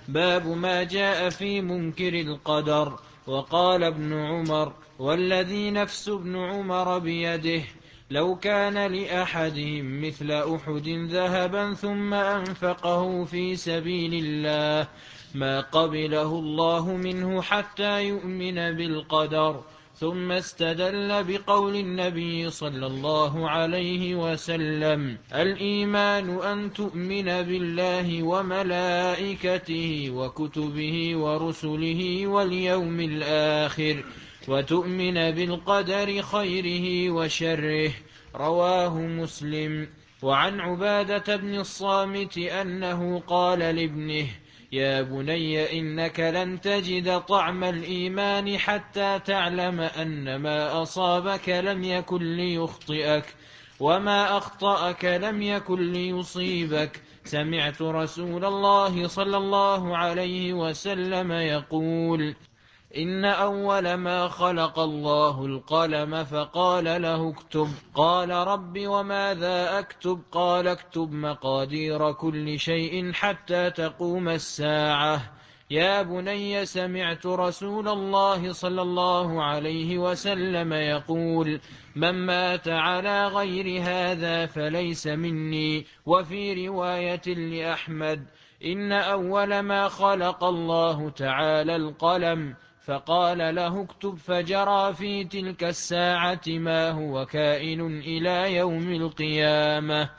باب ما جاء في منكر القدر. وقال ابن عمر والذي نفس ابن عمر بيده لو كان لأحدهم مثل أحد ذهبا ثم أنفقه في سبيل الله ما قبله الله منه حتى يؤمن بالقدر. ثم استدل بقول النبي صلى الله عليه وسلم الإيمان أن تؤمن بالله وملائكته وكتبه ورسله واليوم الآخر وتؤمن بالقدر خيره وشره. رواه مسلم. وعن عبادة بن الصامت أنه قال لابنه يا بني إنك لن تجد طعم الإيمان حتى تعلم أن ما أصابك لم يكن ليخطئك وما أخطأك لم يكن ليصيبك. سمعت رسول الله صلى الله عليه وسلم يقول إن أول ما خلق الله القلم فقال له اكتب قال رب وماذا أكتب قال اكتب مقادير كل شيء حتى تقوم الساعة. يا بني سمعت رسول الله صلى الله عليه وسلم يقول من مات على غير هذا فليس مني. وفي رواية لأحمد إن أول ما خلق الله تعالى القلم فقال له اكتب فجرى في تلك الساعة ما هو كائن إلى يوم القيامة.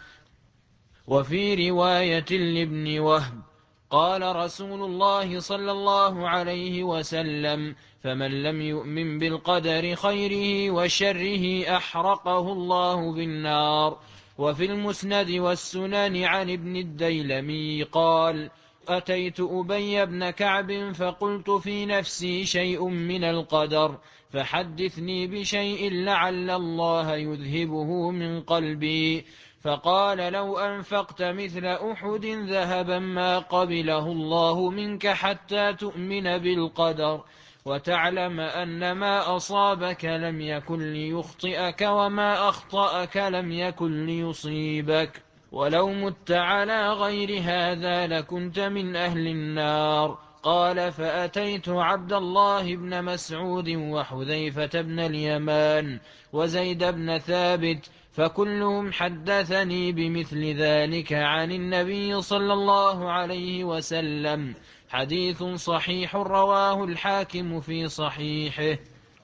وفي رواية لابن وهب قال رسول الله صلى الله عليه وسلم فمن لم يؤمن بالقدر خيره وشره أحرقه الله بالنار. وفي المسند والسنن عن ابن الديلمي قال أتيت أبي بن كعب فقلت في نفسي شيء من القدر فحدثني بشيء لعل الله يذهبه من قلبي. فقال لو أنفقت مثل أحد ذهبا ما قبله الله منك حتى تؤمن بالقدر وتعلم أن ما أصابك لم يكن ليخطئك وما أخطأك لم يكن ليصيبك ولو مت على غير هذا لكنت من أهل النار. قال فأتيت عبد الله بن مسعود وحذيفة بن اليمان وزيد بن ثابت فكلهم حدثني بمثل ذلك عن النبي صلى الله عليه وسلم. حديث صحيح رواه الحاكم في صحيحه.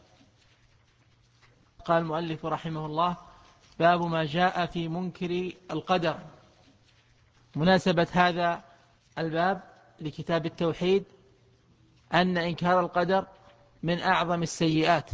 قال المؤلف رحمه الله باب ما جاء في منكر القدر. مناسبة هذا الباب لكتاب التوحيد أن إنكار القدر من أعظم السيئات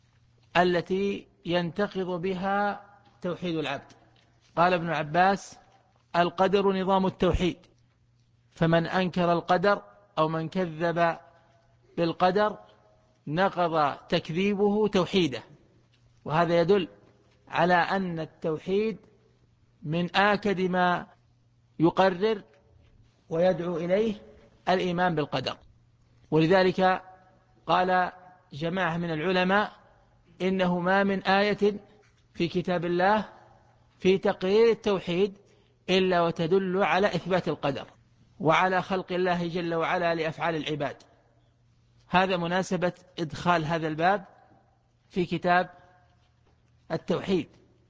التي ينتقض بها توحيد العبد. قال ابن عباس القدر نظام التوحيد فمن أنكر القدر أو من كذب بالقدر نقض تكذيبه توحيده. وهذا يدل على أن التوحيد من آكد ما يقرر ويدعو إليه الإيمان بالقدر. ولذلك قال جماعة من العلماء إنه ما من آية في كتاب الله في تقرير التوحيد إلا وتدل على إثبات القدر وعلى خلق الله جل وعلا لأفعال العباد. هذا مناسبة إدخال هذا الباب في كتاب التوحيد.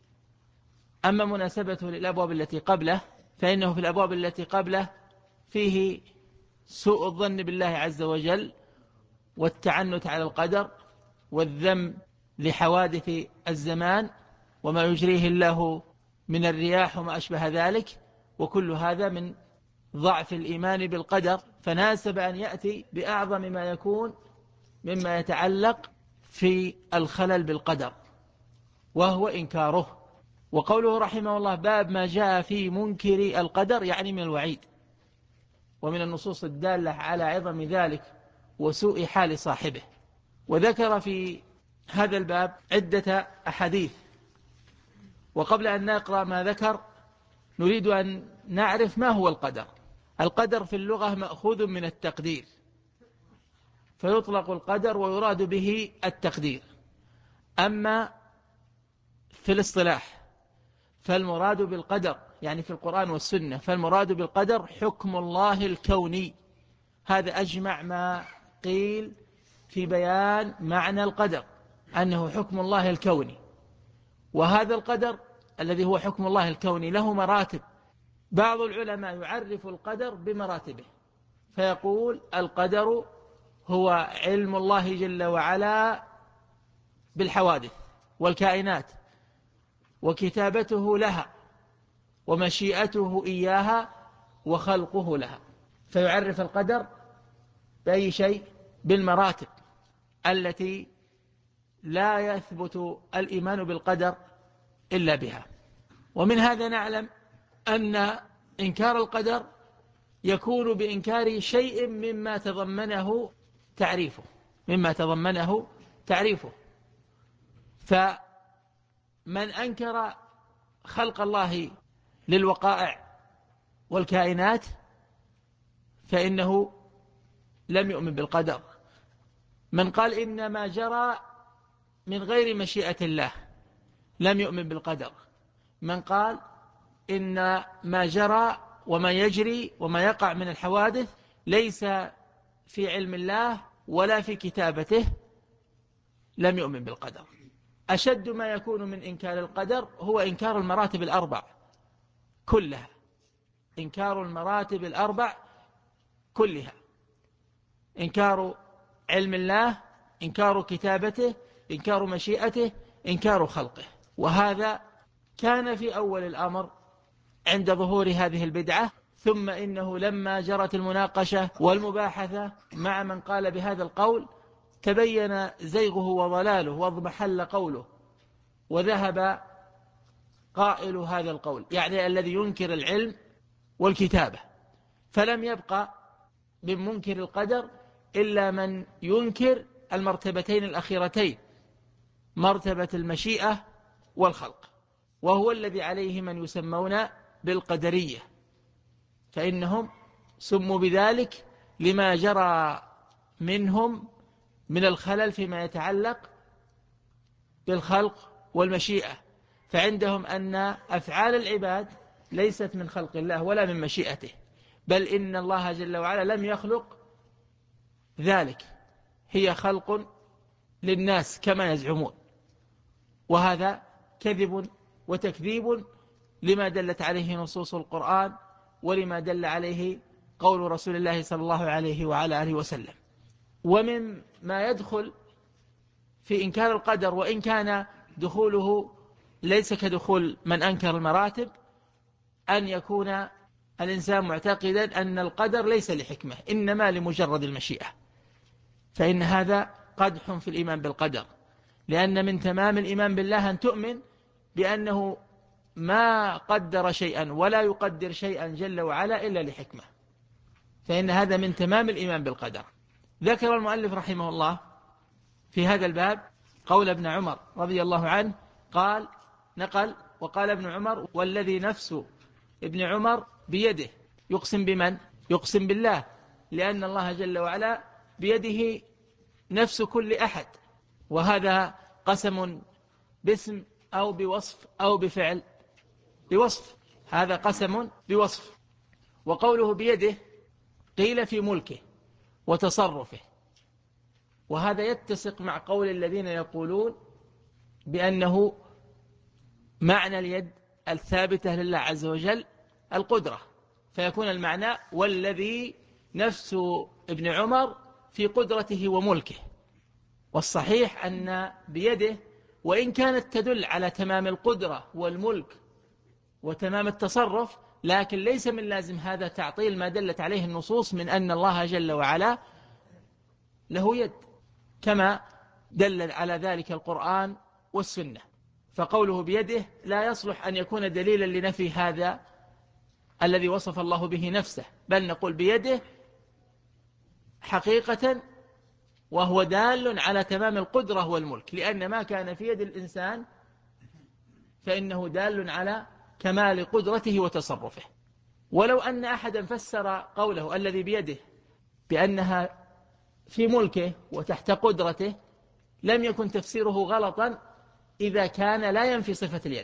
أما مناسبته للأبواب التي قبله فإنه في الأبواب التي قبله فيه سوء الظن بالله عز وجل والتعنت على القدر والذم لحوادث الزمان وما يجريه الله من الرياح وما أشبه ذلك، وكل هذا من ضعف الإيمان بالقدر، فناسب أن يأتي بأعظم ما يكون مما يتعلق في الخلل بالقدر وهو إنكاره. وقوله رحمه الله باب ما جاء في منكر القدر يعني من الوعيد ومن النصوص الدالة على عظم ذلك وسوء حال صاحبه. وذكر في هذا الباب عدة أحاديث. وقبل أن نقرأ ما ذكر نريد أن نعرف ما هو القدر. القدر في اللغة مأخوذ من التقدير، فيطلق القدر ويراد به التقدير. أما في الاصطلاح فالمراد بالقدر يعني في القرآن والسنة فالمراد بالقدر حكم الله الكوني هذا أجمع ما قيل في بيان معنى القدر، أنه حكم الله الكوني. وهذا القدر الذي هو حكم الله الكوني له مراتب. بعض العلماء يعرف القدر بمراتبه، فيقول القدر هو علم الله جل وعلا بالحوادث والكائنات، وكتابته لها، ومشيئته إياها، وخلقه لها. فيعرف القدر بأي شيء؟ بالمراتب التي لا يثبت الإيمان بالقدر إلا بها. ومن هذا نعلم أن إنكار القدر يكون بإنكار شيء مما تضمنه تعريفه. فمن أنكر خلق الله للوقائع والكائنات فإنه لم يؤمن بالقدر. من قال إن ما جرى من غير مشيئة الله لم يؤمن بالقدر. من قال إن ما جرى وما يجري وما يقع من الحوادث ليس في علم الله ولا في كتابته لم يؤمن بالقدر. أشد ما يكون من إنكار القدر هو إنكار المراتب الأربع كلها، إنكار المراتب الأربع كلها: إنكار علم الله، إنكار كتابته، إنكار مشيئته، إنكار خلقه. وهذا كان في أول الأمر عند ظهور هذه البدعة، ثم إنه لما جرت المناقشة والمباحثة مع من قال بهذا القول تبين زيغه وضلاله واضمحل قوله، وذهب قائل هذا القول، يعني الذي ينكر العلم والكتابة، فلم يبقى من منكر القدر إلا من ينكر المرتبتين الأخيرتين، مرتبة المشيئة والخلق، وهو الذي عليه من يسمون بالقدرية، فإنهم سموا بذلك لما جرى منهم من الخلل فيما يتعلق بالخلق والمشيئة. فعندهم أن أفعال العباد ليست من خلق الله ولا من مشيئته، بل إن الله جل وعلا لم يخلق ذلك، هي خلق للناس كما يزعمون. وهذا كذب وتكذيب لما دلت عليه نصوص القرآن ولما دل عليه قول رسول الله صلى الله عليه وعلى آله وسلم. ومن ما يدخل في إنكار القدر، وإن كان دخوله ليس كدخول من أنكر المراتب، أن يكون الإنسان معتقدا أن القدر ليس لحكمة إنما لمجرد المشيئة، فإن هذا قدح في الإيمان بالقدر، لأن من تمام الإيمان بالله أن تؤمن بأنه ما قدر شيئا ولا يقدر شيئا جل وعلا إلا لحكمة، فإن هذا من تمام الإيمان بالقدر. ذكر المؤلف رحمه الله في هذا الباب قول ابن عمر رضي الله عنه قال: وقال ابن عمر: والذي نفس ابن عمر بيده. يقسم بمن؟ يقسم بالله، لأن الله جل وعلا بيده نفس كل أحد، وهذا قسم باسم أو بوصف أو بفعل؟ بوصف، هذا قسم بوصف. وقوله بيده قيل في ملكه وتصرفه، وهذا يتسق مع قول الذين يقولون بأنه معنى اليد الثابتة لله عز وجل القدرة، فيكون المعنى والذي نفس ابن عمر في قدرته وملكه. والصحيح أن بيده وإن كانت تدل على تمام القدرة والملك وتمام التصرف، لكن ليس من لازم هذا تعطيل ما دلت عليه النصوص من أن الله جل وعلا له يد، كما دل على ذلك القرآن والسنة. فقوله بيده لا يصلح أن يكون دليلا لنفي هذا الذي وصف الله به نفسه، بل نقول بيده حقيقة وهو دال على تمام القدرة والملك، لأن ما كان في يد الإنسان فإنه دال على كمال قدرته وتصرفه. ولو أن أحدا فسر قوله الذي بيده بأنها في ملكه وتحت قدرته لم يكن تفسيره غلطا إذا كان لا ينفي صفة اليد،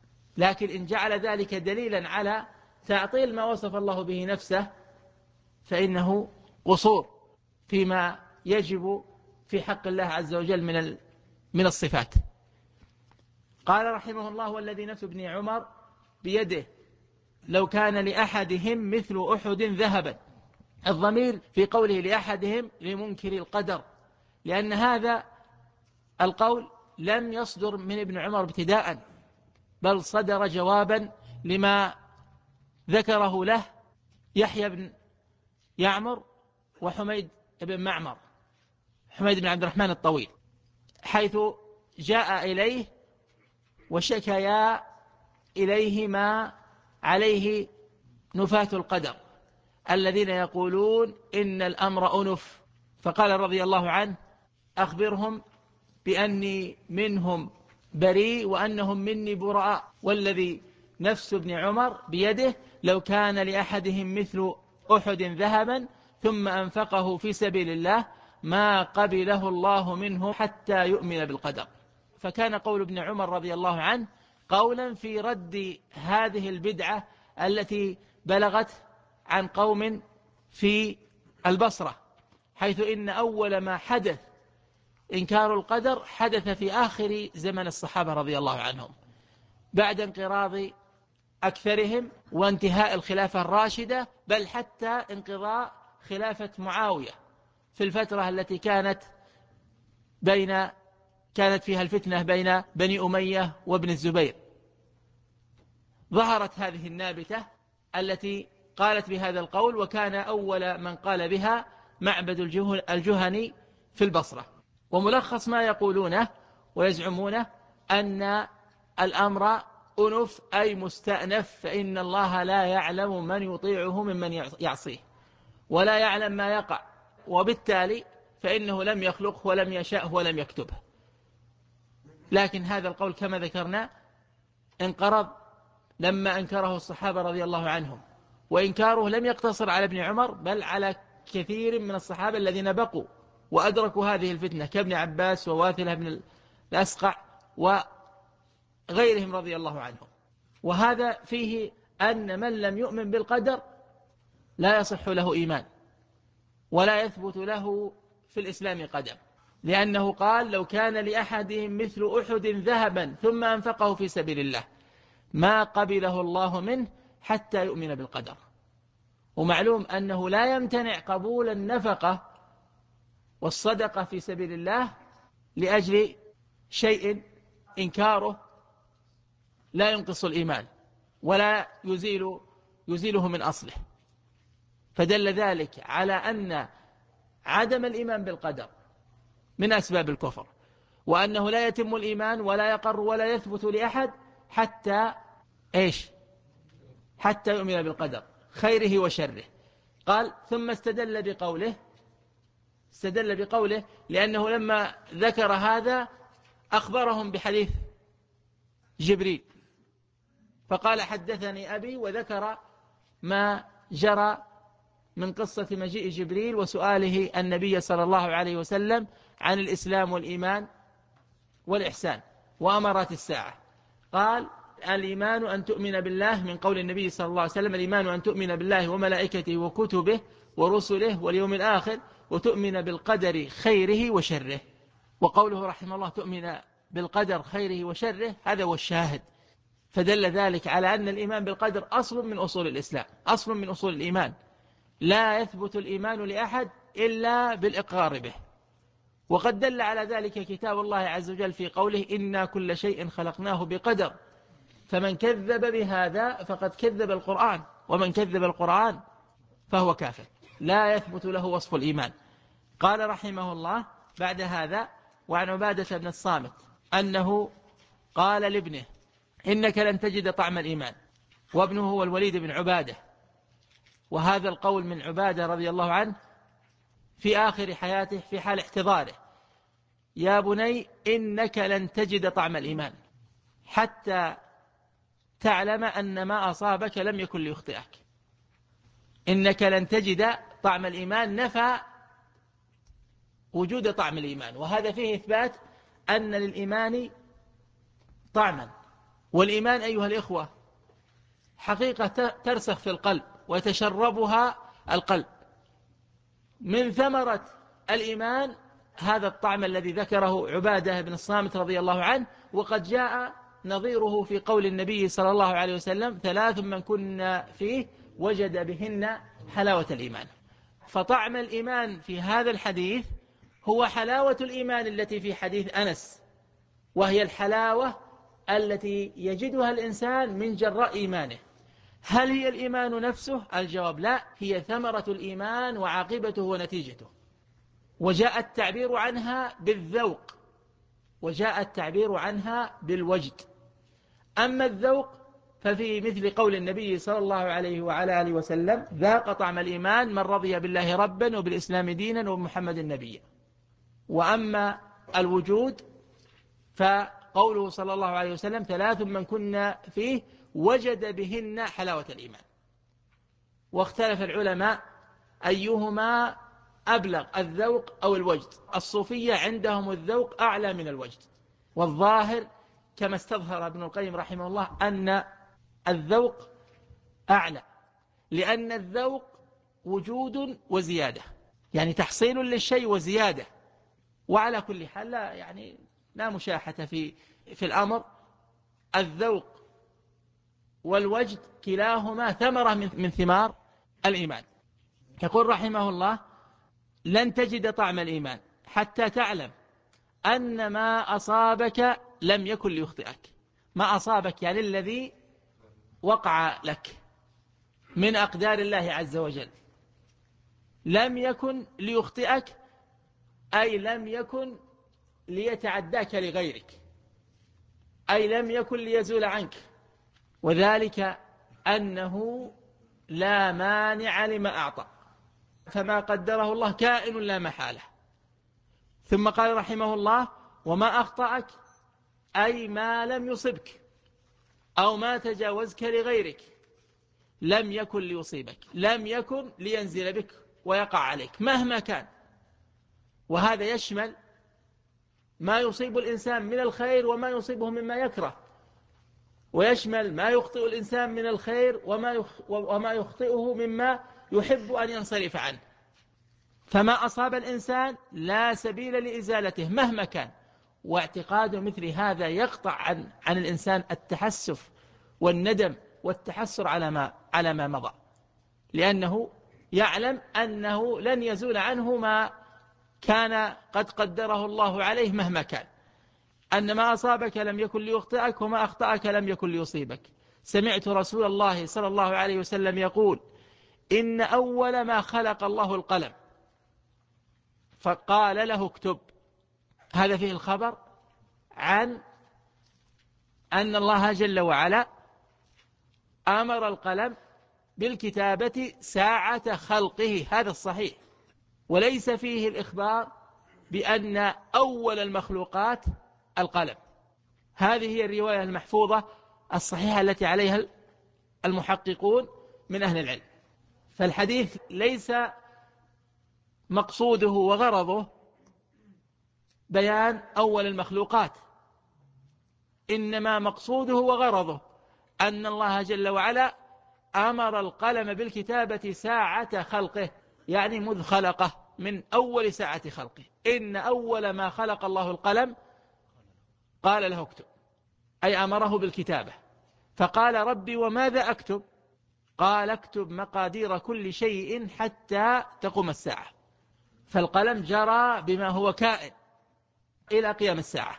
لكن إن جعل ذلك دليلا على تعطيل ما وصف الله به نفسه فإنه قصور فيما يجب في حق الله عز وجل من الصفات. قال رحمه الله: والذي نفس ابن عمر بيده لو كان لأحدهم مثل أحد ذهبا. الضمير في قوله لأحدهم لمنكر القدر، لأن هذا القول لم يصدر من ابن عمر ابتداء، بل صدر جوابا لما ذكره له يحيى بن يعمر وحميد بن معمر، حميد بن عبد الرحمن الطويل، حيث جاء إليه وشكيا إليه ما عليه نفاة القدر الذين يقولون إن الأمر أنف، فقال رضي الله عنه: أخبرهم بأني منهم بريء وأنهم مني براء، والذي نفس ابن عمر بيده لو كان لأحدهم مثل أحد ذهبا ثم أنفقه في سبيل الله ما قبله الله منه حتى يؤمن بالقدر. فكان قول ابن عمر رضي الله عنه قولا في رد هذه البدعة التي بلغت عن قوم في البصرة، حيث إن أول ما حدث إنكار القدر حدث في آخر زمن الصحابة رضي الله عنهم، بعد انقراض أكثرهم وانتهاء الخلافة الراشدة، بل حتى انقضاء خلافة معاوية في الفترة التي كانت فيها الفتنة بين بني أمية وابن الزبير. ظهرت هذه النابتة التي قالت بهذا القول، وكان أول من قال بها معبد الجهني في البصرة. وملخص ما يقولونه ويزعمونه أن الأمر أنف أي مستأنف، فإن الله لا يعلم من يطيعه ممن يعصيه، ولا يعلم ما يقع، وبالتالي فإنه لم يخلقه ولم يشأه ولم يكتبه. لكن هذا القول كما ذكرنا انقرض لما أنكره الصحابة رضي الله عنهم، وإنكاره لم يقتصر على ابن عمر بل على كثير من الصحابة الذين بقوا وأدركوا هذه الفتنة كابن عباس وواثلة بن الأسقع وغيرهم رضي الله عنهم. وهذا فيه أن من لم يؤمن بالقدر لا يصح له إيمان ولا يثبت له في الإسلام قدم، لأنه قال: لو كان لأحدهم مثل أحد ذهبا ثم أنفقه في سبيل الله ما قبله الله منه حتى يؤمن بالقدر. ومعلوم أنه لا يمتنع قبول النفقة والصدقة في سبيل الله لأجل شيء إنكاره لا ينقص الإيمان ولا يزيله من أصله. فدل ذلك على أن عدم الإيمان بالقدر من أسباب الكفر، وأنه لا يتم الإيمان ولا يقر ولا يثبت لأحد حتى يؤمن بالقدر خيره وشره. قال: ثم استدل بقوله لأنه لما ذكر هذا أخبرهم بحديث جبريل، فقال: حدثني أبي، وذكر ما جرى من قصة مجيء جبريل وسؤاله النبي صلى الله عليه وسلم عن الإسلام والإيمان والإحسان وأمارات الساعة. قال: الإيمان أن تؤمن بالله، من قول النبي صلى الله عليه وسلم: الإيمان أن تؤمن بالله وملائكته وكتبه ورسله واليوم الآخر وتؤمن بالقدر خيره وشره. وقوله رحمه الله تؤمن بالقدر خيره وشره، هذا هو الشاهد. فدل ذلك على أن الإيمان بالقدر أصل من أصول الإسلام، أصل من أصول الإيمان، لا يثبت الإيمان لأحد إلا بالإقرار به. وقد دل على ذلك كتاب الله عز وجل في قوله: إنا كل شيء خلقناه بقدر. فمن كذب بهذا فقد كذب القرآن، ومن كذب القرآن فهو كافر، لا يثبت له وصف الإيمان. قال رحمه الله بعد هذا: وعن عبادة بن الصامت أنه قال لابنه: إنك لن تجد طعم الإيمان. وابنه هو الوليد بن عبادة، وهذا القول من عبادة رضي الله عنه في آخر حياته في حال احتضاره: يا بني إنك لن تجد طعم الإيمان حتى تعلم أن ما أصابك لم يكن ليخطئك. إنك لن تجد طعم الإيمان نفى وجود طعم الإيمان، وهذا فيه إثبات أن للإيمان طعما. والإيمان أيها الإخوة حقيقة ترسخ في القلب ويتشربها القلب، من ثمرة الإيمان هذا الطعم الذي ذكره عبادة بن الصامت رضي الله عنه، وقد جاء نظيره في قول النبي صلى الله عليه وسلم: 3 من كنا فيه وجد بهن حلاوة الإيمان. فطعم الإيمان في هذا الحديث هو حلاوة الإيمان التي في حديث أنس، وهي الحلاوة التي يجدها الإنسان من جراء إيمانه. هل هي الإيمان نفسه؟ الجواب لا، هي ثمرة الإيمان وعاقبته ونتيجته. وجاء التعبير عنها بالذوق، وجاء التعبير عنها بالوجد. أما الذوق ففي مثل قول النبي صلى الله عليه وعلى آله وسلم: ذاق طعم الإيمان من رضي بالله ربا وبالإسلام دينا وبمحمد نبيا. وأما الوجود فقوله صلى الله عليه وسلم: 3 من كنا فيه وجد بهن حلاوة الإيمان. واختلف العلماء أيهما أبلغ، الذوق أو الوجد. الصوفية عندهم الذوق أعلى من الوجد، والظاهر كما استظهر ابن القيم رحمه الله أن الذوق أعلى، لأن الذوق وجود وزيادة، يعني تحصيل للشيء وزيادة. وعلى كل حال لا مشاحة في الأمر. الذوق والوجد كلاهما ثمرة من ثمار الإيمان. يقول رحمه الله: لن تجد طعم الإيمان حتى تعلم أن ما أصابك لم يكن ليخطئك. ما أصابك يعني الذي وقع لك من أقدار الله عز وجل لم يكن ليخطئك، أي لم يكن ليتعداك لغيرك، أي لم يكن ليزول عنك. وذلك أنه لا مانع لما أعطى، فما قدره الله كائن لا محالة. ثم قال رحمه الله: وما أخطأك أي ما لم يصبك أو ما تجاوزك لغيرك لم يكن ليصيبك، لم يكن لينزل بك ويقع عليك مهما كان. وهذا يشمل ما يصيب الإنسان من الخير وما يصيبه مما يكره، ويشمل ما يخطئ الإنسان من الخير وما يخطئه مما يحب أن ينصرف عنه. فما أصاب الإنسان لا سبيل لإزالته مهما كان. واعتقاد مثل هذا يقطع عن الإنسان التحسف والندم والتحسر على ما مضى، لأنه يعلم أنه لن يزول عنه ما كان قد قدره الله عليه مهما كان، أن ما أصابك لم يكن ليخطئك وما أخطأك لم يكن ليصيبك. سمعت رسول الله صلى الله عليه وسلم يقول: إن أول ما خلق الله القلم فقال له اكتب. هذا فيه الخبر عن أن الله جل وعلا أمر القلم بالكتابة ساعة خلقه، هذا الصحيح، وليس فيه الإخبار بأن أول المخلوقات القلم. هذه هي الرواية المحفوظة الصحيحة التي عليها المحققون من أهل العلم. فالحديث ليس مقصوده وغرضه بيان أول المخلوقات، إنما مقصوده وغرضه أن الله جل وعلا أمر القلم بالكتابة ساعة خلقه، يعني مذ خلقه، من أول ساعة خلقه. إن أول ما خلق الله القلم قال له اكتب، أي أمره بالكتابة. فقال: ربي وماذا أكتب؟ قال: اكتب مقادير كل شيء حتى تقوم الساعة. فالقلم جرى بما هو كائن إلى قيام الساعة.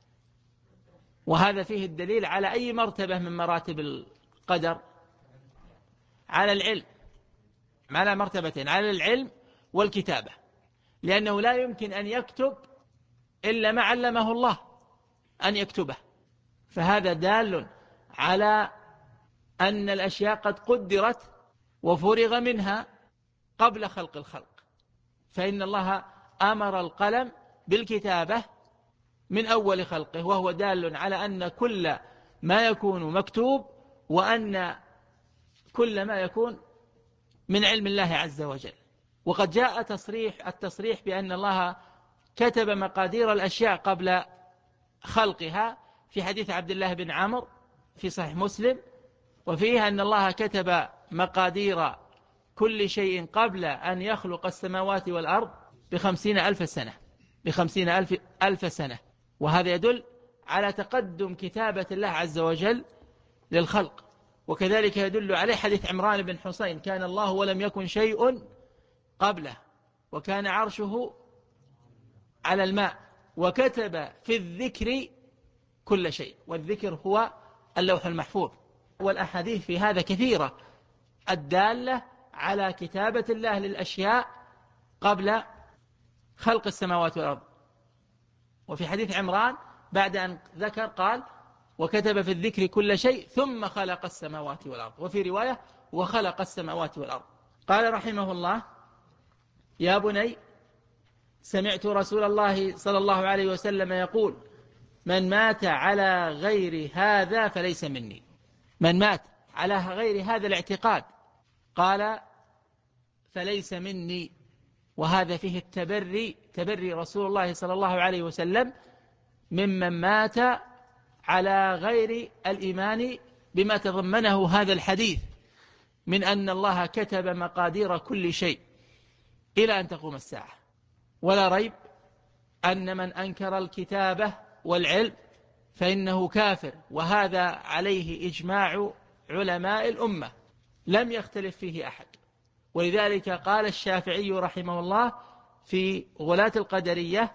وهذا فيه الدليل على أي مرتبة من مراتب القدر؟ على العلم، على مرتبتين: على العلم والكتابة، لأنه لا يمكن أن يكتب إلا ما علمه الله أن يكتبه. فهذا دال على أن الأشياء قد قدرت وفرغ منها قبل خلق الخلق. فإن الله أمر القلم بالكتابة من أول خلقه، وهو دال على أن كل ما يكون مكتوب، وأن كل ما يكون من علم الله عز وجل. وقد جاء التصريح بأن الله كتب مقادير الأشياء قبل خلقها في حديث عبد الله بن عمرو في صحيح مسلم، وفيه أن الله كتب مقادير كل شيء قبل أن يخلق السماوات والأرض ب50,000 سنة. وهذا يدل على تقدم كتابة الله عز وجل للخلق. وكذلك يدل عليه حديث عمران بن حسين: كان الله ولم يكن شيء قبله، وكان عرشه على الماء، وكتب في الذكر كل شيء. والذكر هو اللوح المحفوظ. والأحاديث في هذا كثيرة الدالة على كتابة الله للأشياء قبل خلق السماوات والأرض. وفي حديث عمران بعد أن ذكر قال: وكتب في الذكر كل شيء ثم خلق السماوات والأرض. وفي رواية: وخلق السماوات والأرض. قال رحمه الله: يا بني، سمعت رسول الله صلى الله عليه وسلم يقول: من مات على غير هذا فليس مني. من مات على غير هذا الاعتقاد، قال: فليس مني. وهذا فيه تبري رسول الله صلى الله عليه وسلم ممن مات على غير الإيمان بما تضمنه هذا الحديث من أن الله كتب مقادير كل شيء إلى أن تقوم الساعة. ولا ريب أن من أنكر الكتابة والعلم فإنه كافر، وهذا عليه إجماع علماء الأمة لم يختلف فيه أحد. ولذلك قال الشافعي رحمه الله في غلاة القدرية: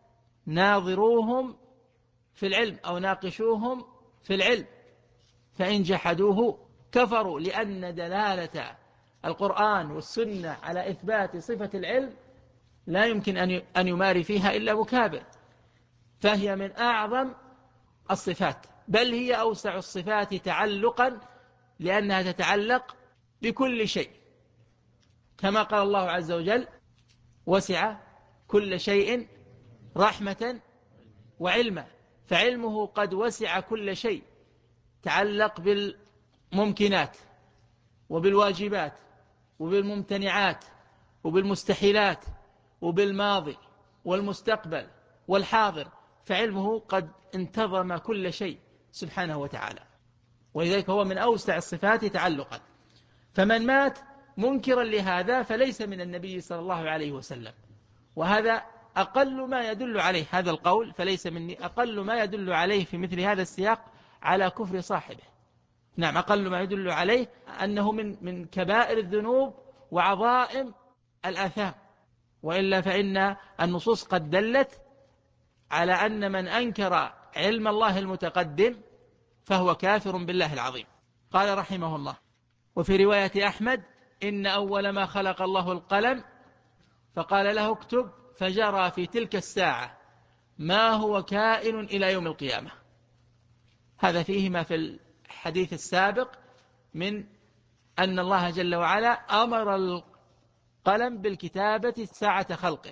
ناظروهم في العلم أو ناقشوهم في العلم، فإن جحدوه كفروا، لأن دلالة القرآن والسنة على إثبات صفة العلم لا يمكن أن يماري فيها إلا مكابر، فهي من أعظم الصفات، بل هي أوسع الصفات تعلقا، لأنها تتعلق بكل شيء، كما قال الله عز وجل: وسع كل شيء رحمة وعلما. فعلمه قد وسع كل شيء، تعلق بالممكنات وبالواجبات وبالممتنعات وبالمستحيلات وبالماضي والمستقبل والحاضر، فعلمه قد انتظم كل شيء سبحانه وتعالى، ولذلك هو من أوسع الصفات تعلقا. فمن مات منكرا لهذا فليس من النبي صلى الله عليه وسلم. وهذا أقل ما يدل عليه، هذا القول فليس مني، أقل ما يدل عليه في مثل هذا السياق على كفر صاحبه. نعم، أقل ما يدل عليه أنه من كبائر الذنوب وعظائم الآثام. وإلا فإن النصوص قد دلت على أن من أنكر علم الله المتقدم فهو كافر بالله العظيم. قال رحمه الله: وفي رواية أحمد: إن أول ما خلق الله القلم فقال له اكتب، فجرى في تلك الساعة ما هو كائن إلى يوم القيامة. هذا فيه ما في الحديث السابق من أن الله جل وعلا أمر القلم بالكتابة ساعة خلقه،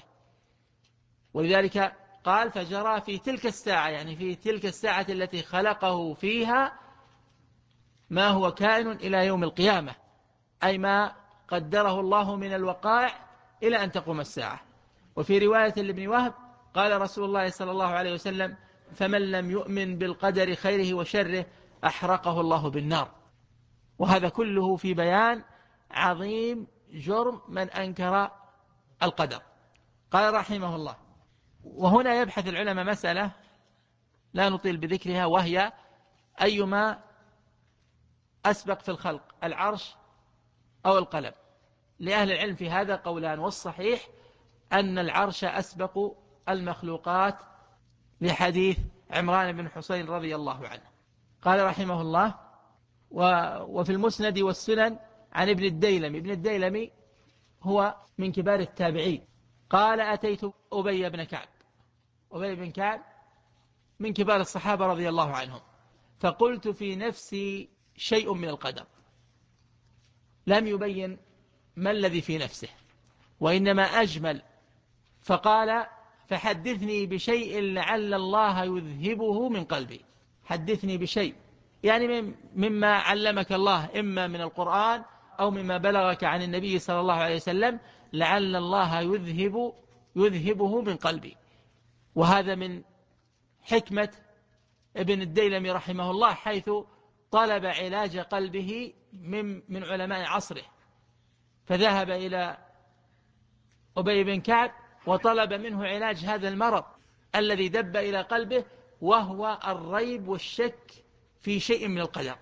ولذلك قال: فجرى في تلك الساعة، يعني في تلك الساعة التي خلقه فيها ما هو كائن إلى يوم القيامة، أي ما قدره الله من الوقائع إلى أن تقوم الساعة. وفي رواية لابن وهب قال رسول الله صلى الله عليه وسلم: فمن لم يؤمن بالقدر خيره وشره أحرقه الله بالنار. وهذا كله في بيان عظيم جرم من أنكر القدر. قال رحمه الله: وهنا يبحث العلماء مسألة لا نطيل بذكرها، وهي أيما أسبق في الخلق، العرش أو القلم؟ لأهل العلم في هذا قولان، والصحيح أن العرش أسبق المخلوقات لحديث عمران بن حسين رضي الله عنه. قال رحمه الله: وفي المسند والسنن عن ابن الديلمي. ابن الديلمي هو من كبار التابعين. قال: أتيت أبي بن كعب. أبي بن كعب من كبار الصحابة رضي الله عنهم، فقلت في نفسي شيء من القدر. لم يبين ما الذي في نفسه، وإنما أجمل، فقال: فحدثني بشيء لعل الله يذهبه من قلبي. حدثني بشيء يعني مما علمك الله، إما من القرآن أو مما بلغك عن النبي صلى الله عليه وسلم، لعل الله يذهبه من قلبي. وهذا من حكمة ابن الديلمي رحمه الله، حيث طلب علاج قلبه من علماء عصره، فذهب إلى أبي بن كعب وطلب منه علاج هذا المرض الذي دب إلى قلبه، وهو الريب والشك في شيء من القدر.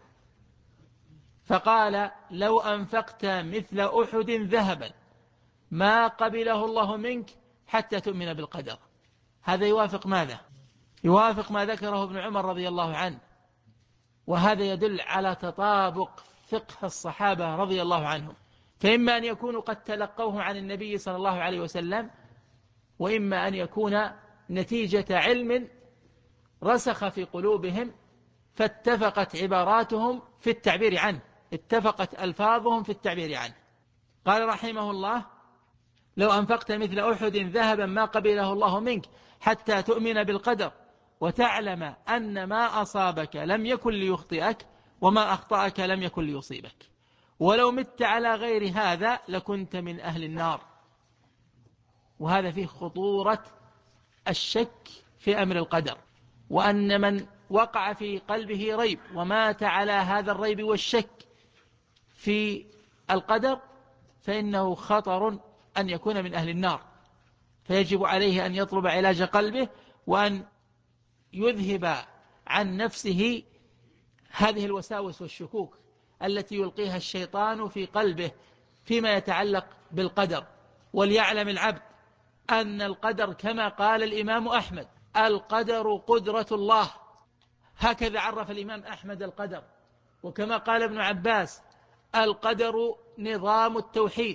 فقال: لو أنفقت مثل أحد ذهبا ما قبله الله منك حتى تؤمن بالقدر. هذا يوافق ماذا؟ يوافق ما ذكره ابن عمر رضي الله عنه، وهذا يدل على تطابق فقه الصحابة رضي الله عنهم، فإما أن يكونوا قد تلقوه عن النبي صلى الله عليه وسلم، وإما أن يكون نتيجة علم رسخ في قلوبهم فاتفقت عباراتهم في التعبير عنه، اتفقت ألفاظهم في التعبير عنه. قال رحمه الله: لو أنفقت مثل أحد ذهبا ما قبله الله منك حتى تؤمن بالقدر وتعلم أن ما أصابك لم يكن ليخطئك وما أخطأك لم يكن ليصيبك، ولو مت على غير هذا لكنت من أهل النار. وهذا فيه خطورة الشك في أمر القدر، وأن من وقع في قلبه ريب ومات على هذا الريب والشك في القدر فإنه خطر أن يكون من أهل النار، فيجب عليه أن يطلب علاج قلبه وأن يذهب عن نفسه هذه الوساوس والشكوك التي يلقيها الشيطان في قلبه فيما يتعلق بالقدر. وليعلم العبد أن القدر كما قال الإمام أحمد: القدر قدرة الله. هكذا عرف الإمام أحمد القدر. وكما قال ابن عباس: القدر نظام التوحيد،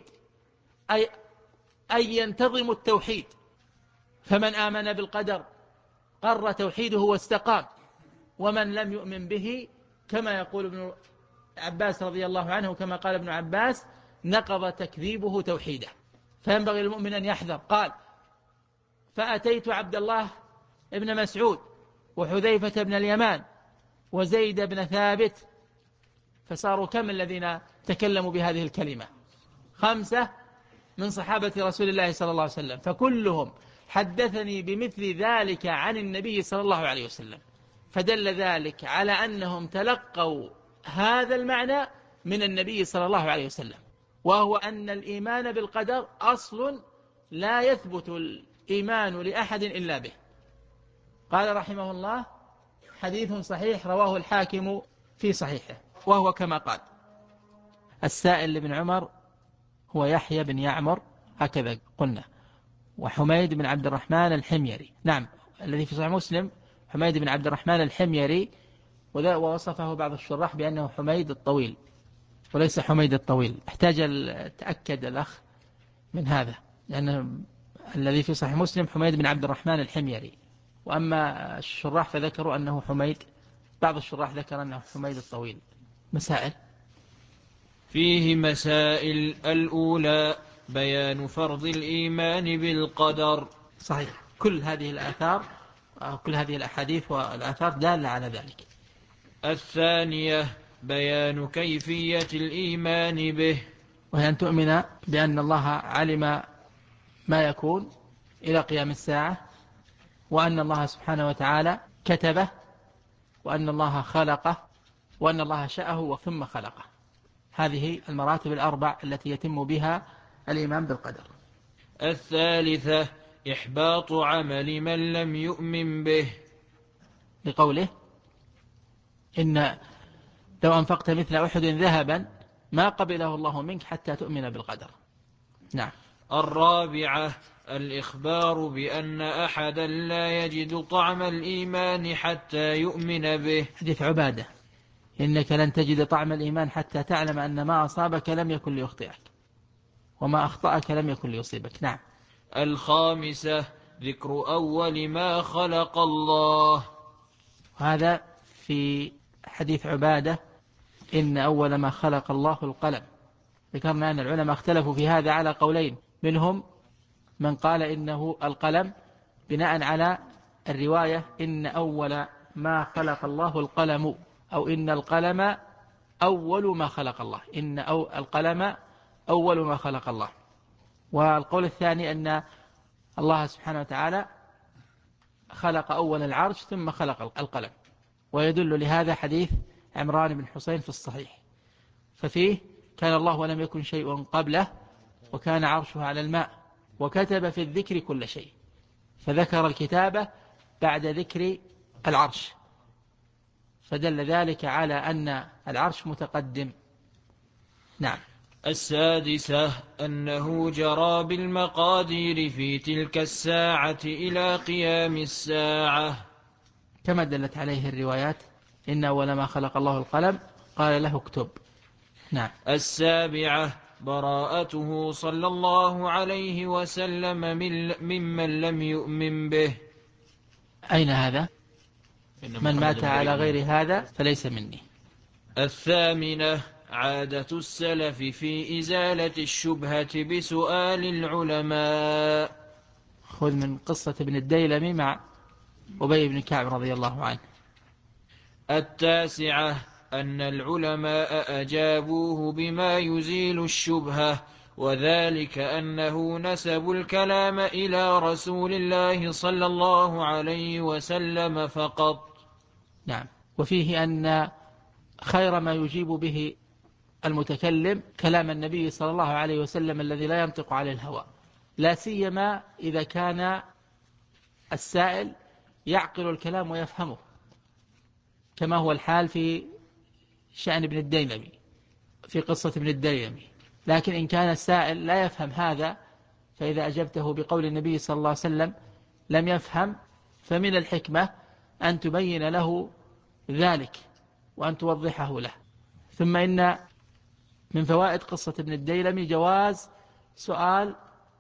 أي ينتظم التوحيد، فمن آمن بالقدر قر توحيده واستقام، ومن لم يؤمن به كما يقول ابن عباس رضي الله عنه، كما قال ابن عباس: نقض تكذيبه توحيده. فينبغي للمؤمن أن يحذر. قال: فأتيت عبد الله ابن مسعود وحذيفة بن اليمان وزيد بن ثابت، فصاروا كم الذين تكلموا بهذه الكلمة؟ 5 من صحابة رسول الله صلى الله عليه وسلم، فكلهم حدثني بمثل ذلك عن النبي صلى الله عليه وسلم، فدل ذلك على أنهم تلقوا هذا المعنى من النبي صلى الله عليه وسلم، وهو أن الإيمان بالقدر أصل لا يثبت الإيمان لأحد إلا به. قال رحمه الله: حديث صحيح رواه الحاكم في صحيحه، وهو كما قال. السائل لابن عمر هو يحيى بن يعمر هكذا قلنا، وحميد بن عبد الرحمن الحميري. نعم، الذي في صحيح مسلم حميد بن عبد الرحمن الحميري، ووصفه بعض الشراح بأنه حميد الطويل وليس حميد الطويل. احتاج تأكد الأخ من هذا، لأن الذي في صحيح مسلم حميد بن عبد الرحمن الحميري، وأما الشراح فذكروا أنه حميد، بعض الشراح ذكر أنه حميد الطويل. مسائل فيه مسائل. الأولى: بيان فرض الإيمان بالقدر. صحيح، كل هذه الآثار، كل هذه الأحاديث والآثار دالة على ذلك. الثانية: بيان كيفية الإيمان به، وهي أن تؤمن بأن الله علم ما يكون إلى قيام الساعة، وأن الله سبحانه وتعالى كتبه، وأن الله خلقه، وأن الله شاءه ثم خلقه. هذه المراتب الأربع التي يتم بها الإيمان بالقدر. الثالثة: إحباط عمل من لم يؤمن به، لقوله: إن لو أنفقت مثل أحد ذهبا ما قبله الله منك حتى تؤمن بالقدر. نعم. الرابعة: الإخبار بأن أحدا لا يجد طعم الإيمان حتى يؤمن به. حديث عبادة: إنك لن تجد طعم الإيمان حتى تعلم أن ما أصابك لم يكن ليخطئك وما أخطأك لم يكن ليصيبك. نعم. الخامسة: ذكر أول ما خلق الله. هذا في حديث عبادة: إن أول ما خلق الله القلم. ذكرنا أن العلماء اختلفوا في هذا على قولين، منهم من قال إنه القلم بناء على الرواية إن أول ما خلق الله القلم، أو إن القلم أول ما خلق الله، إن القلم أول ما خلق الله. والقول الثاني أن الله سبحانه وتعالى خلق أول العرش ثم خلق القلم، ويدل لهذا حديث عمران بن حسين في الصحيح، ففيه كان الله ولم يكن شيء قبله وكان عرشه على الماء وكتب في الذكر كل شيء، فذكر الكتابة بعد ذكر العرش، فدل ذلك على أن العرش متقدم. نعم. السادسة أنه جرى بالمقادير في تلك الساعة إلى قيام الساعة، كما دلت عليه الروايات، إن أول ما خلق الله القلم قال له اكتب. نعم. السابعة براءته صلى الله عليه وسلم ممن لم يؤمن به. أين هذا؟ من مات على غير هذا فليس مني. الثامنة عادة السلف في إزالة الشبهة بسؤال العلماء. خذ من قصة ابن الديلمي مع أبي بن كعب رضي الله عنه. التاسعة أن العلماء أجابوه بما يزيل الشبهة، وذلك أنه نسبوا الكلام إلى رسول الله صلى الله عليه وسلم فقط. نعم. وفيه أن خير ما يجيب به المتكلم كلام النبي صلى الله عليه وسلم الذي لا ينطق عن الهوى، لا سيما إذا كان السائل يعقل الكلام ويفهمه، كما هو الحال في شأن ابن الديلمي، في قصة ابن الديلمي. لكن إن كان السائل لا يفهم هذا، فإذا أجبته بقول النبي صلى الله عليه وسلم لم يفهم، فمن الحكمة أن تبين له ذلك وأن توضحه له. ثم إن من فوائد قصة ابن الديلمي جواز سؤال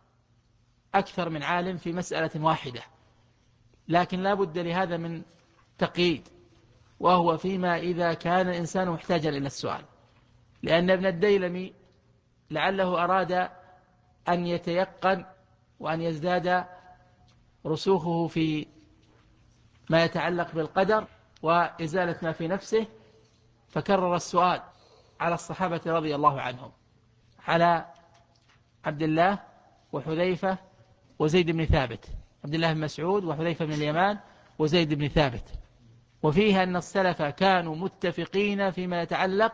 أكثر من عالم في مسألة واحدة، لكن لا بد لهذا من تقييد، وهو فيما إذا كان الإنسان محتاجا إلى السؤال، لأن ابن الديلمي لعله أراد أن يتيقن وأن يزداد رسوخه في ما يتعلق بالقدر وإزالة ما في نفسه، فكرر السؤال على الصحابة رضي الله عنهم، على عبد الله وحذيفة وزيد بن ثابت، عبد الله بن مسعود وحذيفة بن اليمان وزيد بن ثابت. وفيها أن السلف كانوا متفقين فيما يتعلق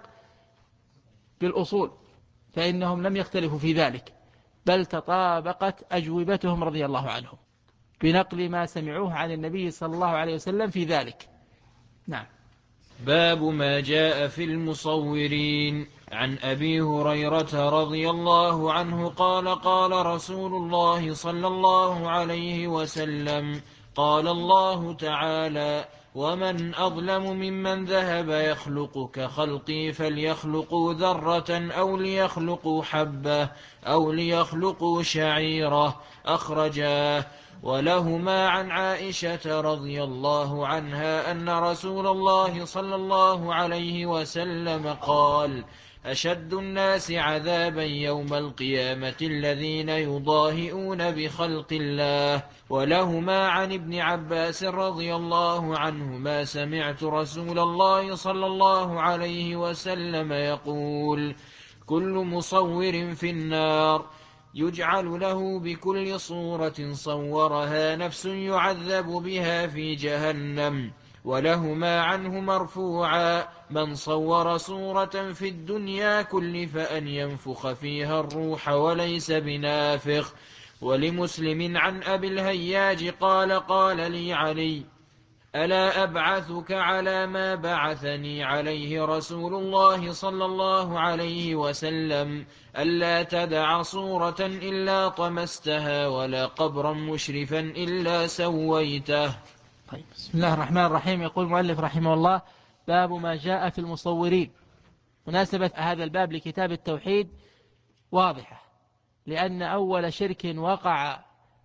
بالأصول، فإنهم لم يختلفوا في ذلك، بل تطابقت أجوبتهم رضي الله عنهم بنقل ما سمعوه عن النبي صلى الله عليه وسلم في ذلك. نعم. باب ما جاء في المصورين. عن أبي هريرة رضي الله عنه قال قال رسول الله صلى الله عليه وسلم قال الله تعالى ومن أظلم ممن ذهب يخلق كخلقي فليخلقوا ذرة أو ليخلقوا حبة أو ليخلقوا شعيرة، أخرجاه. ولهما عن عائشة رضي الله عنها أن رسول الله صلى الله عليه وسلم قال أشد الناس عذابا يوم القيامة الذين يضاهئون بخلق الله. ولهما عن ابن عباس رضي الله عنهما سمعت رسول الله صلى الله عليه وسلم يقول كل مصور في النار يجعل له بكل صورة صورها نفس يعذب بها في جهنم. ولهما عنه مرفوعا من صور صورة في الدنيا كلف أن ينفخ فيها الروح وليس بنافخ. ولمسلم عن أبي الهياج قال قال لي علي ألا أبعثك على ما بعثني عليه رسول الله صلى الله عليه وسلم ألا تدع صورة إلا طمستها ولا قبرا مشرفا إلا سويته. طيب. بسم الله الرحمن الرحيم. يقول المؤلف رحمه الله باب ما جاء في المصورين. مناسبة هذا الباب لكتاب التوحيد واضحة، لأن أول شرك وقع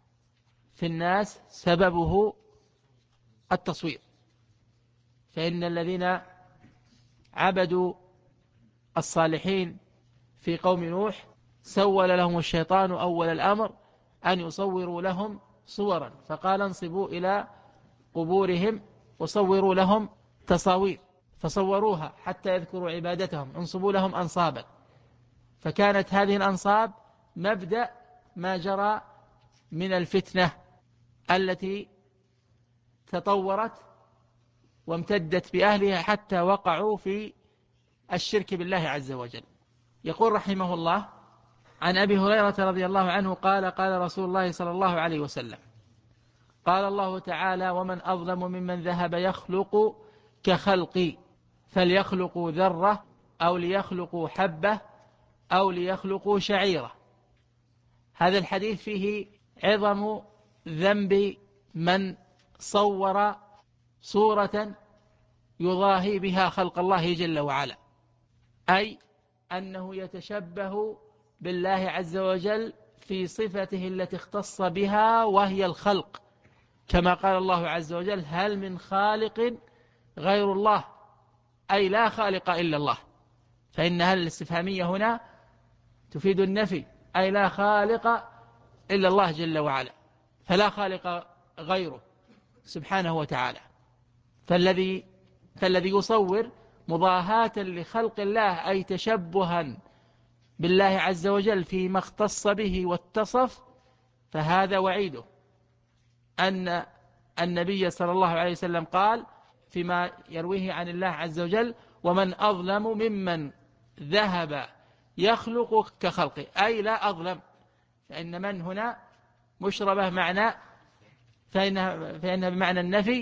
في الناس سببه التصوير، فإن الذين عبدوا الصالحين في قوم نوح سول لهم الشيطان أول الأمر أن يصوروا لهم صورا، فقال انصبوا إلى قبورهم وصوروا لهم تصاوير، فصوروها حتى يذكروا عبادتهم، انصبوا لهم أنصابا. فكانت هذه الأنصاب مبدأ ما جرى من الفتنة التي تطورت وامتدت بأهلها حتى وقعوا في الشرك بالله عز وجل. يقول رحمه الله: عن أبي هريرة رضي الله عنه قال: قال رسول الله صلى الله عليه وسلم: قال الله تعالى: ومن أظلم ممن ذهب يخلق كخلقي، فليخلقوا ذرة أو ليخلقوا حبة أو ليخلقوا شعيرة. هذا الحديث فيه عظم ذنب من صور صورة يضاهي بها خلق الله جل وعلا، أي أنه يتشبه بالله عز وجل في صفته التي اختص بها وهي الخلق، كما قال الله عز وجل: هل من خالق غير الله، أي لا خالق إلا الله. فإن هل الاستفهامية هنا تفيد النفي، أي لا خالق إلا الله جل وعلا، فلا خالق غيره سبحانه وتعالى. فالذي يصور مضاهاة لخلق الله، أي تشبها بالله عز وجل فيما اختص به واتصف، فهذا وعيده. أن النبي صلى الله عليه وسلم قال فيما يرويه عن الله عز وجل: ومن أظلم ممن ذهب يخلق كخلقه، أي لا أظلم، فإن من هنا مشربة معنى، فإنها بمعنى النفي،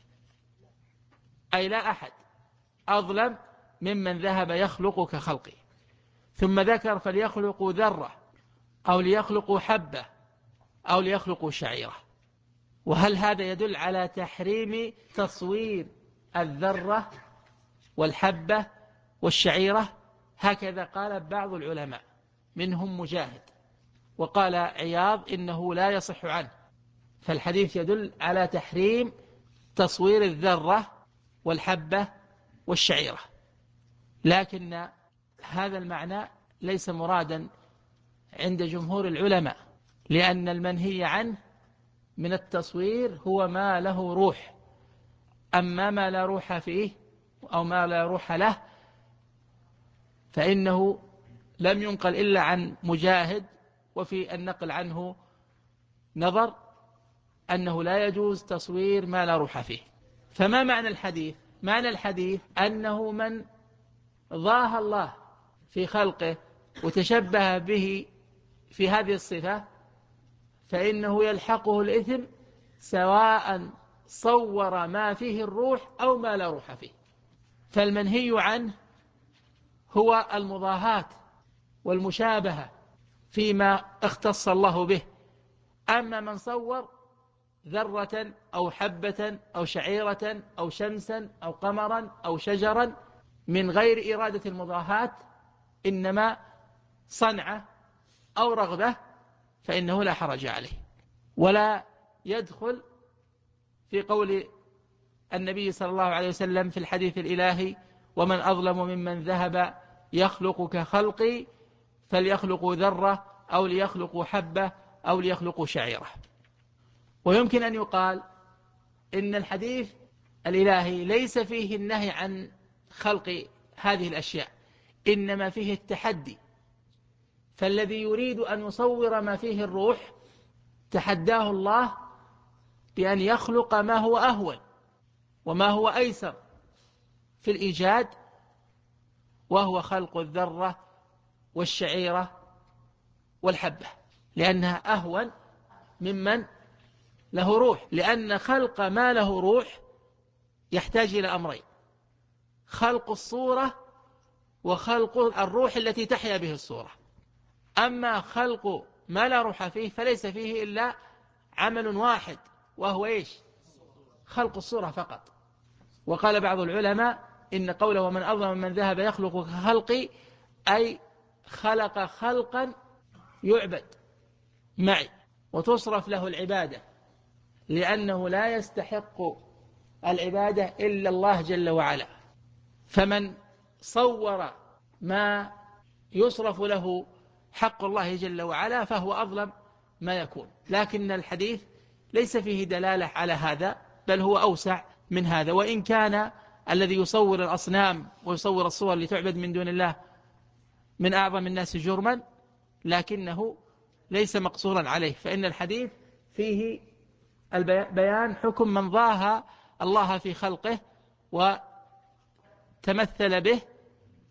أي لا أحد أظلم ممن ذهب يخلق كخلقه. ثم ذكر: فليخلقوا ذرة أو ليخلقوا حبة أو ليخلقوا شعيرة. وهل هذا يدل على تحريم تصوير الذرة والحبة والشعيرة؟ هكذا قال بعض العلماء منهم مجاهد، وقال عياض إنه لا يصح عنه. فالحديث يدل على تحريم تصوير الذرة والحبة والشعيرة، لكن هذا المعنى ليس مرادا عند جمهور العلماء، لأن المنهي عنه من التصوير هو ما له روح. أما ما لا روح فيه أو ما لا روح له فإنه لم ينقل إلا عن مجاهد، وفي النقل عنه نظر، أنه لا يجوز تصوير ما لا روح فيه. فما معنى الحديث؟ معنى الحديث أنه من ضاهى الله في خلقه وتشبه به في هذه الصفة فإنه يلحقه الإثم، سواء صور ما فيه الروح أو ما لا روح فيه. فالمنهي عنه هو المضاهاة والمشابهة فيما اختص الله به. أما من صور ذرة أو حبة أو شعيرة أو شمسا أو قمرا أو شجرا من غير إرادة المضاهاة، إنما صنعة أو رغبة، فإنه لا حرج عليه، ولا يدخل في قول النبي صلى الله عليه وسلم في الحديث الإلهي: ومن أظلم ممن ذهب يخلق كخلقي، فليخلقوا ذرة أو ليخلقوا حبة أو ليخلقوا شعيرة. ويمكن أن يقال إن الحديث الإلهي ليس فيه النهي عن خلق هذه الأشياء، إنما فيه التحدي. فالذي يريد أن يصور ما فيه الروح تحداه الله بأن يخلق ما هو أهون وما هو أيسر في الإيجاد، وهو خلق الذرة والشعيرة والحبة، لأنها أهون ممن له روح. لأن خلق ما له روح يحتاج إلى أمرين: خلق الصورة وخلق الروح التي تحيا به الصورة. أما خلق ما لا روح فيه فليس فيه إلا عمل واحد، وهو إيش؟ خلق الصورة فقط. وقال بعض العلماء إن قوله ومن أظلم من ذهب يخلق كخلقي، أي خلق خلقا يعبد معي وتصرف له العبادة، لأنه لا يستحق العبادة إلا الله جل وعلا. فمن صور ما يصرف له حق الله جل وعلا فهو أظلم ما يكون. لكن الحديث ليس فيه دلالة على هذا، بل هو أوسع من هذا. وإن كان الذي يصور الأصنام ويصور الصور لتعبد من دون الله من أعظم الناس جرما، لكنه ليس مقصورا عليه، فإن الحديث فيه بيان حكم من ضاهى الله في خلقه وتمثل به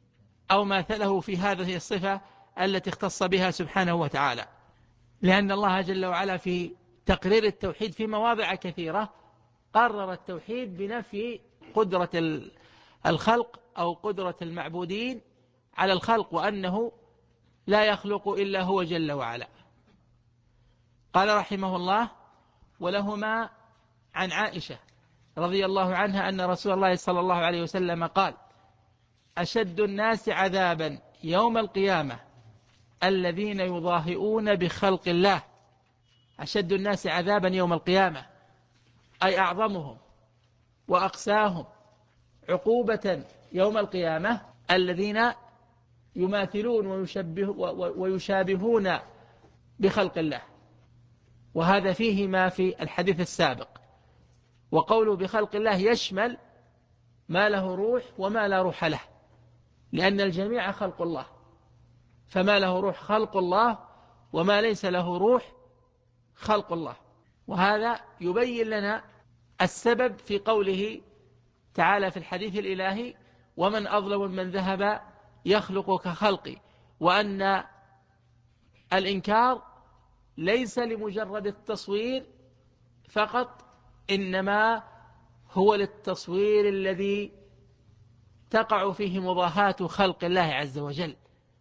أو ماثله في هذه الصفة التي اختص بها سبحانه وتعالى، لأن الله جل وعلا في تقرير التوحيد في مواضع كثيرة قرر التوحيد بنفي قدرة الخلق أو قدرة المعبودين على الخلق، وأنه لا يخلق إلا هو جل وعلا. قال رحمه الله: ولهما عن عائشة رضي الله عنها أن رسول الله صلى الله عليه وسلم قال: أشد الناس عذابا يوم القيامة الذين يضاهئون بخلق الله. أشد الناس عذابا يوم القيامة أي أعظمهم وأقساهم عقوبة يوم القيامة الذين يماثلون ويشابهون بخلق الله. وهذا فيه ما في الحديث السابق، وقوله بخلق الله يشمل ما له روح وما لا روح له، لأن الجميع خلق الله، فما له روح خلق الله، وما ليس له روح خلق الله. وهذا يبين لنا السبب في قوله تعالى في الحديث الإلهي: ومن أظلم من ذهب يخلق كخلقي، وأن الإنكار ليس لمجرد التصوير فقط، إنما هو للتصوير الذي تقع فيه مضاهاة خلق الله عز وجل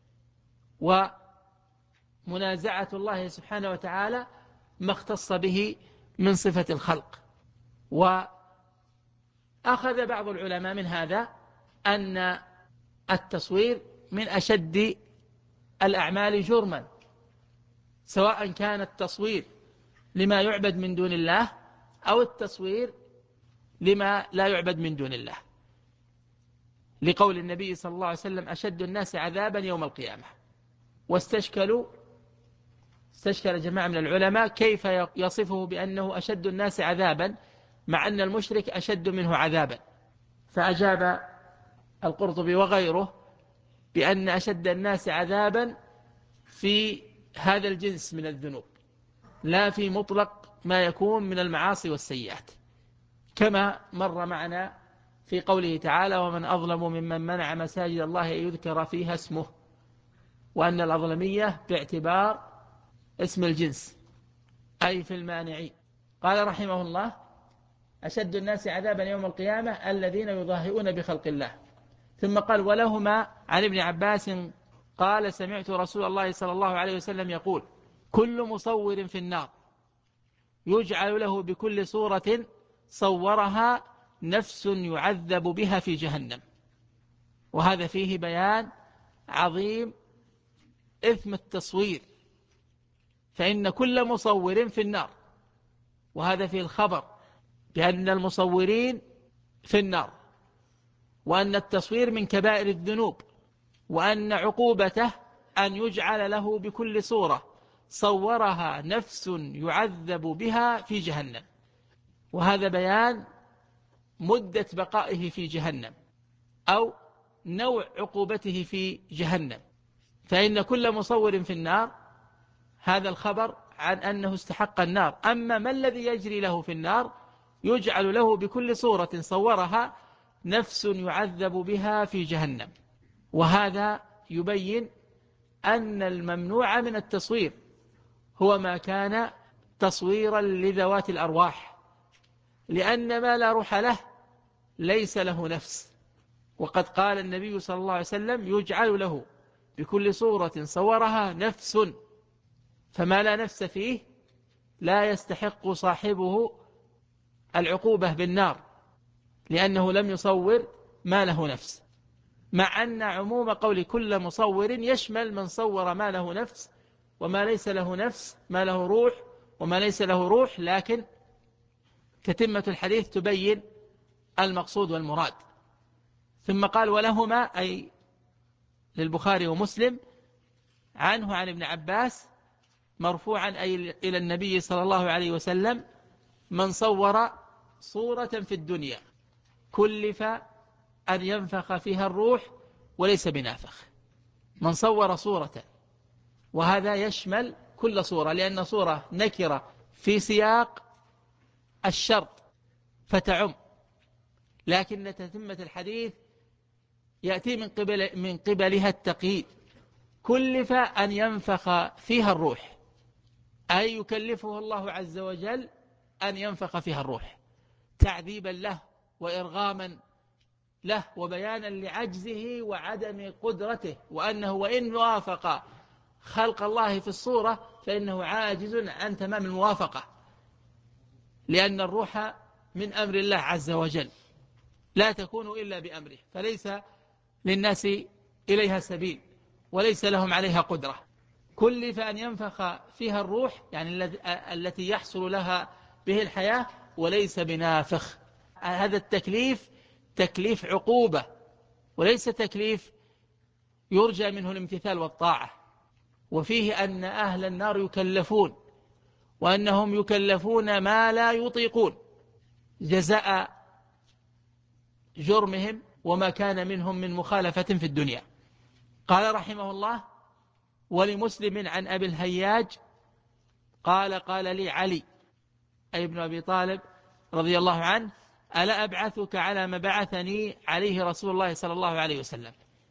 ومنازعة الله سبحانه وتعالى ما اختص به من صفة الخلق. وأخذ بعض العلماء من هذا أن التصوير من أشد الأعمال جرما، سواء كان التصوير لما يعبد من دون الله أو التصوير لما لا يعبد من دون الله، لقول النبي صلى الله عليه وسلم: أشد الناس عذابا يوم القيامة. واستشكل جماعة من العلماء كيف يصفه بأنه أشد الناس عذابا مع أن المشرك أشد منه عذابا، فأجاب القرطبي وغيره بأن أشد الناس عذابا في هذا الجنس من الذنوب، لا في مطلق ما يكون من المعاصي والسيئات، كما مر معنا في قوله تعالى: ومن أظلم ممن منع مساجد الله أن يذكر فيها اسمه، وأن الأظلمية باعتبار اسم الجنس أي في المانعين. قال رحمه الله: أشد الناس عذابا يوم القيامة الذين يضاهئون بخلق الله. ثم قال: ولهما عن ابن عباس قال: سمعت رسول الله صلى الله عليه وسلم يقول: كل مصور في النار يجعل له بكل صورة صورها نفس يعذب بها في جهنم. وهذا فيه بيان عظيم إثم التصوير، فإن كل مصور في النار، وهذا فيه الخبر بأن المصورين في النار، وأن التصوير من كبائر الذنوب، وأن عقوبته أن يجعل له بكل صورة صورها نفس يعذب بها في جهنم. وهذا بيان مدة بقائه في جهنم أو نوع عقوبته في جهنم، فإن كل مصور في النار هذا الخبر عن أنه استحق النار. أما ما الذي يجري له في النار يجعل له بكل صورة صورها نفس يعذب بها في جهنم. وهذا يبين أن الممنوع من التصوير هو ما كان تصويرا لذوات الأرواح، لأن ما لا روح له ليس له نفس. وقد قال النبي صلى الله عليه وسلم: يجعل له بكل صورة صورها نفس، فما لا نفس فيه لا يستحق صاحبه العقوبة بالنار، لأنه لم يصور ما له نفس، مع أن عموم قول كل مصور يشمل من صور ما له نفس وما ليس له نفس، ما له روح وما ليس له روح، لكن تتمة الحديث تبين المقصود والمراد. ثم قال: ولهما أي للبخاري ومسلم عنه عن ابن عباس مرفوعا أي إلى النبي صلى الله عليه وسلم: من صور صورة في الدنيا كلف أن ينفخ فيها الروح وليس بنافخ. من صور صورة، وهذا يشمل كل صورة، لأن صورة نكرة في سياق الشرط فتعم، لكن تتمة الحديث يأتي من قبلها التقييد، كلف أن ينفخ فيها الروح، أي يكلفه الله عز وجل أن ينفخ فيها الروح تعذيبا له وإرغاما له وبيانا لعجزه وعدم قدرته، وأنه وإن وافق خلق الله في الصورة فإنه عاجز عن تمام الموافقة، لأن الروح من أمر الله عز وجل لا تكون إلا بأمره، فليس للناس إليها سبيل وليس لهم عليها قدرة. كلف أن ينفخ فيها الروح يعني التي يحصل لها به الحياة، وليس بنافخ. هذا التكليف تكليف عقوبة وليس تكليف يرجى منه الامتثال والطاعة. وفيه أن أهل النار يكلفون، وأنهم يكلفون ما لا يطيقون جزاء جرمهم وما كان منهم من مخالفة في الدنيا. قال رحمه الله: ولمسلم عن أبي الهياج قال لي علي أي ابن أبي طالب رضي الله عنه: ألا أبعثك على ما بعثني عليه رسول الله صلى الله عليه وسلم.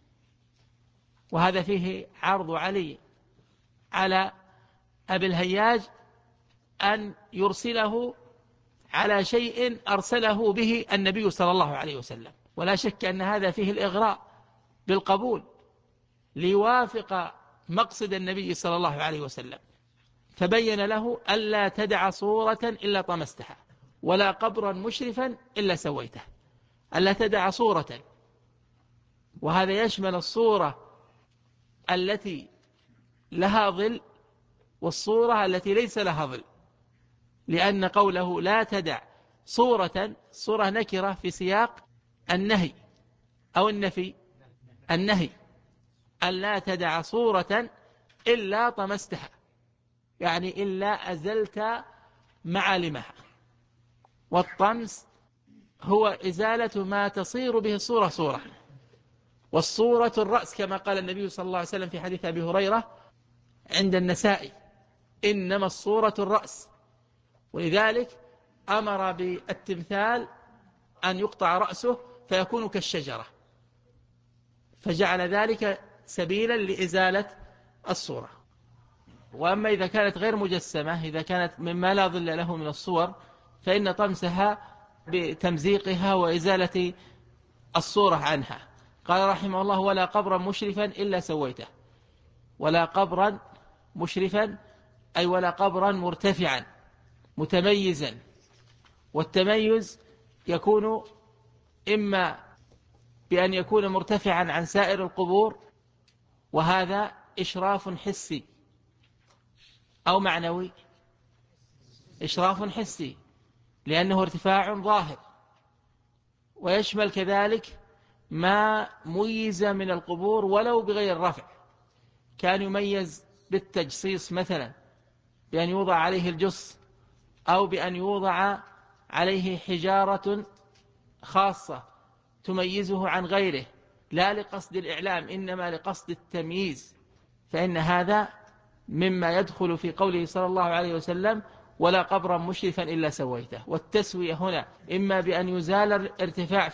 وهذا فيه عرض علي على أبي الهياج أن يرسله على شيء أرسله به النبي صلى الله عليه وسلم، ولا شك أن هذا فيه الإغراء بالقبول ليوافق مقصد النبي صلى الله عليه وسلم. فبين له: ألا تدع صورة إلا طمستها ولا قبرا مشرفا إلا سويته. ألا تدع صورة، وهذا يشمل الصورة التي لها ظل والصورة التي ليس لها ظل، لأن قوله لا تدع صورة نكرة في سياق النهي أو النفي. النهي: ألا تدع صورة إلا طمستها، يعني إلا أزلت معالمها. والطمس هو إزالة ما تصير به الصورة صورة، والصورة الرأس كما قال النبي صلى الله عليه وسلم في حديث أبي هريرة عند النسائي: إنما الصورة الرأس. ولذلك أمر بالتمثال أن يقطع رأسه فيكون كالشجرة، فجعل ذلك سبيلا لإزالة الصورة. وأما إذا كانت غير مجسمة، إذا كانت مما لا ظل له من الصور، فإن طمسها بتمزيقها وإزالة الصورة عنها. قال رحمه الله: ولا قبرا مشرفا إلا سويته. ولا قبرا مشرفا أي ولا قبرا مرتفعا متميزا. والتميز يكون إما بأن يكون مرتفعا عن سائر القبور، وهذا إشراف حسي، أو معنوي. إشراف حسي لأنه ارتفاع ظاهر، ويشمل كذلك ما ميز من القبور ولو بغير رفع، كان يميز بالتجصيص مثلا بأن يوضع عليه الجص، أو بأن يوضع عليه حجارة خاصة تميزه عن غيره، لا لقصد الإعلام إنما لقصد التمييز، فإن هذا مما يدخل في قوله صلى الله عليه وسلم: ولا قبرا مشرفا إلا سويته. والتسوية هنا إما بأن يزال الارتفاع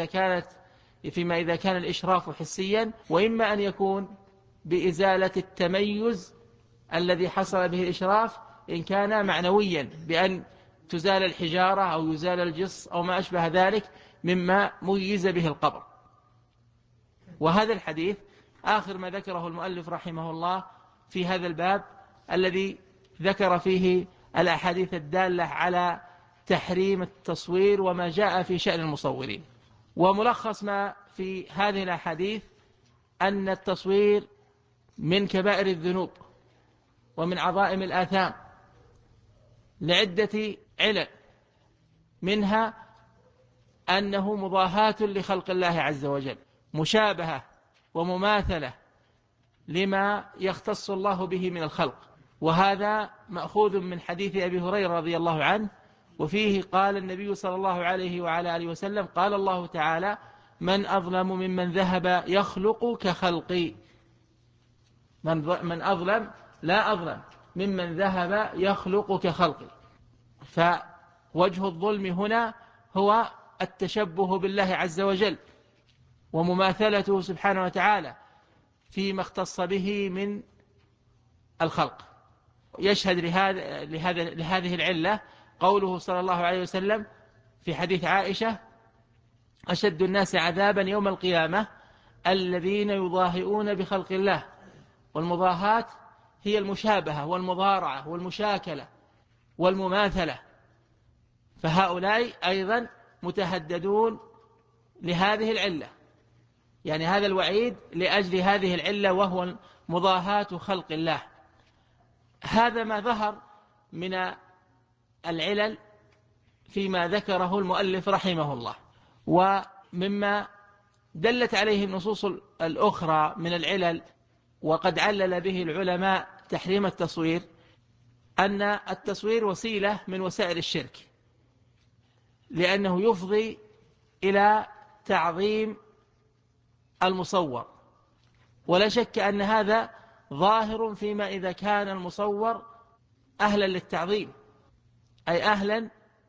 فيما إذا كان الإشراف حسيا، وإما أن يكون بإزالة التميز الذي حصل به الإشراف إن كان معنويا، بأن تزال الحجارة أو يزال الجص أو ما أشبه ذلك مما ميز به القبر. وهذا الحديث آخر ما ذكره المؤلف رحمه الله في هذا الباب الذي ذكر فيه الأحاديث الدالة على تحريم التصوير وما جاء في شأن المصورين. وملخص ما في هذه الأحاديث أن التصوير من كبائر الذنوب ومن عظائم الآثام لعدة علل، منها أنه مضاهاة لخلق الله عز وجل، مشابهة ومماثلة لما يختص الله به من الخلق. وهذا مأخوذ من حديث أبي هريرة رضي الله عنه، وفيه قال النبي صلى الله عليه وعلى آله وسلم: قال الله تعالى: من أظلم ممن ذهب يخلق كخلقي. من أظلم لا أظلم ممن ذهب يخلق كخلقي. فوجه الظلم هنا هو التشبه بالله عز وجل ومماثلته سبحانه وتعالى فيما اختص به من الخلق. يشهد لهذه العلة قوله صلى الله عليه وسلم في حديث عائشة: أشد الناس عذابا يوم القيامة الذين يضاهئون بخلق الله. والمضاهاة هي المشابهة والمضارعة والمشاكلة والمماثلة، فهؤلاء أيضا متهددون لهذه العلة، يعني هذا الوعيد لأجل هذه العلة، وهو مضاهاة خلق الله. هذا ما ظهر من العلل فيما ذكره المؤلف رحمه الله. ومما دلت عليه النصوص الأخرى من العلل، وقد علل به العلماء تحريم التصوير، أن التصوير وسيلة من وسائل الشرك، لأنه يفضي إلى تعظيم المصور، ولا شك أن هذا ظاهر فيما إذا كان المصور أهلا للتعظيم، أي أهلا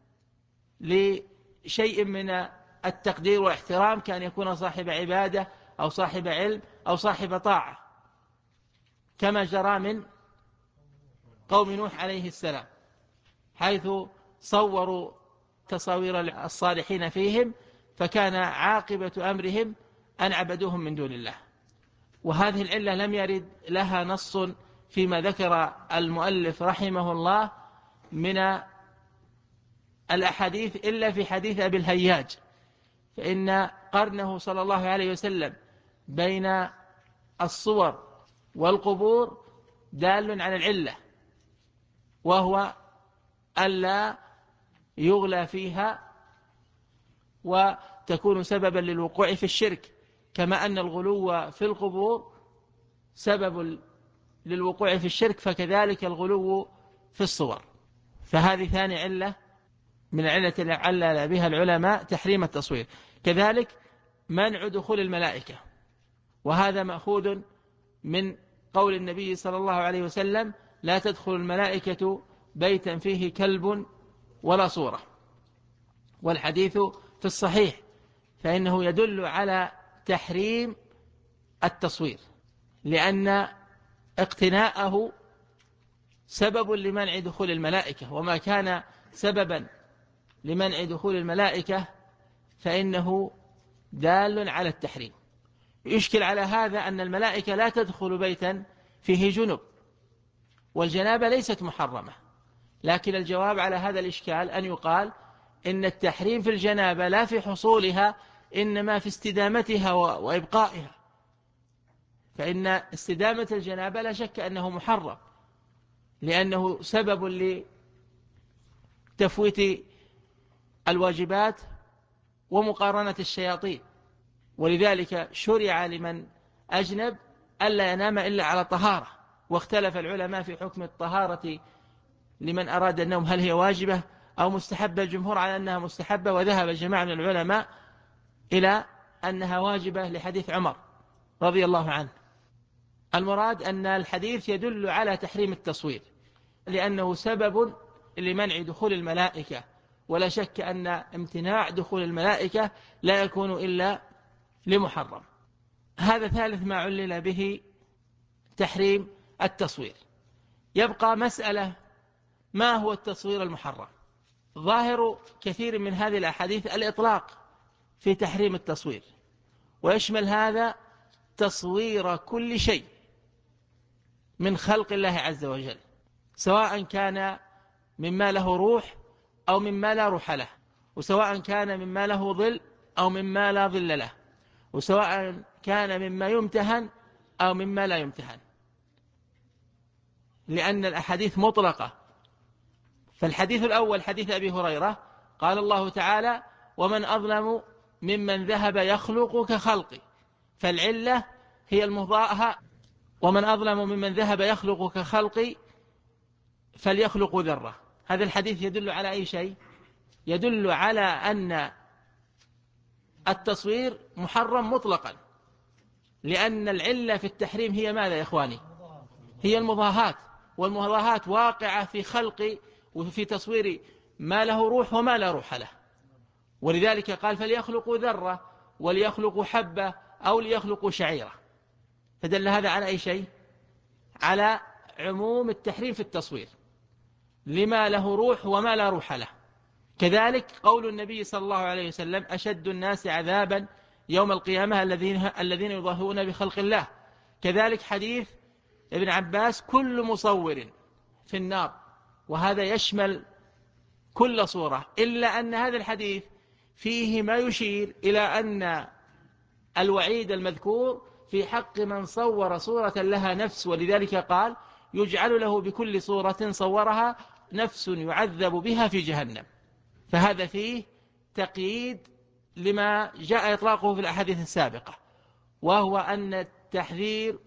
لشيء من التقدير والاحترام، كأن يكون صاحب عبادة أو صاحب علم أو صاحب طاعة، كما جرى من قوم نوح عليه السلام، حيث صوروا تصاوير الصالحين فيهم، فكان عاقبة أمرهم أن عبدوهم من دون الله. وهذه العلة لم يرد لها نص فيما ذكر المؤلف رحمه الله من الأحاديث إلا في حديث أبي الهياج، فإن قرنه صلى الله عليه وسلم بين الصور والقبور دال على العلة، وهو ألا يغلى فيها وتكون سببا للوقوع في الشرك، كما أن الغلو في القبور سبب للوقوع في الشرك، فكذلك الغلو في الصور. فهذه ثاني علة من العلة التي علل بها العلماء تحريم التصوير. كذلك منع دخول الملائكة، وهذا مأخوذ من قول النبي صلى الله عليه وسلم: لا تدخل الملائكة بيتا فيه كلب ولا صورة. والحديث في الصحيح، فإنه يدل على تحريم التصوير، لأن اقتناءه سبب لمنع دخول الملائكة، وما كان سببا لمنع دخول الملائكة فإنه دال على التحريم. يشكل على هذا أن الملائكة لا تدخل بيتا فيه جنب، والجنابة ليست محرمة، لكن الجواب على هذا الإشكال أن يقال إن التحريم في الجنابة لا في حصولها، إنما في استدامتها وإبقائها، فإن استدامة الجنابة لا شك أنه محرم، لأنه سبب لتفويت الواجبات ومقارنة الشياطين، ولذلك شرع لمن أجنب ألا ينام إلا على طهارة. واختلف العلماء في حكم الطهارة لمن أراد النوم، هل هي واجبة أو مستحبة؟ الجمهور على أنها مستحبة، وذهب جماعة من العلماء إلى أنها واجبة لحديث عمر رضي الله عنه. المراد أن الحديث يدل على تحريم التصوير، لأنه سبب لمنع دخول الملائكة، ولا شك أن امتناع دخول الملائكة لا يكون إلا لمحرم. هذا ثالث ما علل به تحريم التصوير. يبقى مسألة: ما هو التصوير المحرم؟ ظاهر كثير من هذه الأحاديث الإطلاق في تحريم التصوير، ويشمل هذا تصوير كل شيء من خلق الله عز وجل، سواء كان مما له روح أو مما لا روح له، وسواء كان مما له ظل أو مما لا ظل له، وسواء كان مما يمتهن أو مما لا يمتهن، لأن الأحاديث مطلقة. فالحديث الأول حديث أبي هريرة قال الله تعالى: ومن أظلم ممن ذهب يخلق كخلقي، فالعلة هي المضاهاة. ومن أظلم ممن ذهب يخلق كخلقي فليخلق ذرة. هذا الحديث يدل على أي شيء؟ يدل على أن التصوير محرم مطلقا، لأن العلة في التحريم هي ماذا يا إخواني؟ هي المضاهاة، والمضاهاة واقعة في خلق وفي تصوير ما له روح وما لا روح له. ولذلك قال: فليخلقوا ذرة. وليخلقوا حبة أو ليخلقوا شعيرة. فدل هذا على أي شيء؟ على عموم التحريم في التصوير لما له روح وما لا روح له. كذلك قول النبي صلى الله عليه وسلم: أشد الناس عذابا يوم القيامة الذين يضاهون بخلق الله. كذلك حديث ابن عباس: كل مصور في النار. وهذا يشمل كل صورة، إلا أن هذا الحديث فيه ما يشير إلى أن الوعيد المذكور في حق من صور صورة لها نفس، ولذلك قال: يجعل له بكل صورة صورها نفس يعذب بها في جهنم. فهذا فيه تقييد لما جاء إطلاقه في الأحاديث السابقة، وهو أن التحذير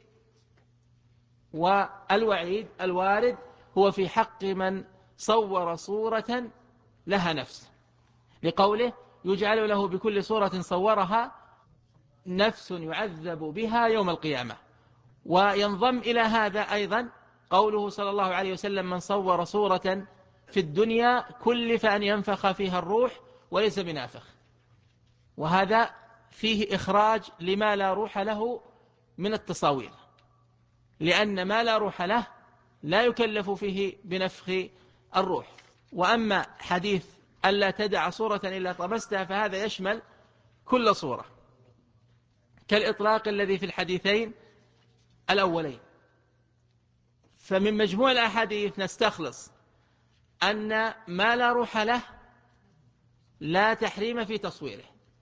والوعيد الوارد هو في حق من صور صورة لها نفس، لقوله: يجعل له بكل صورة صورها نفس يعذب بها يوم القيامة. وينضم إلى هذا أيضا قوله صلى الله عليه وسلم: من صور صورة في الدنيا كلف أن ينفخ فيها الروح وليس بنافخ. وهذا فيه إخراج لما لا روح له من التصاوير، لأن ما لا روح له لا يكلف فيه بنفخ الروح. وأما حديث ألا تدع صورة إلا طمستها فهذا يشمل كل صورة، كالإطلاق الذي في الحديثين الأولين. فمن مجموع الأحاديث نستخلص أن ما لا روح له لا تحريم في تصويره،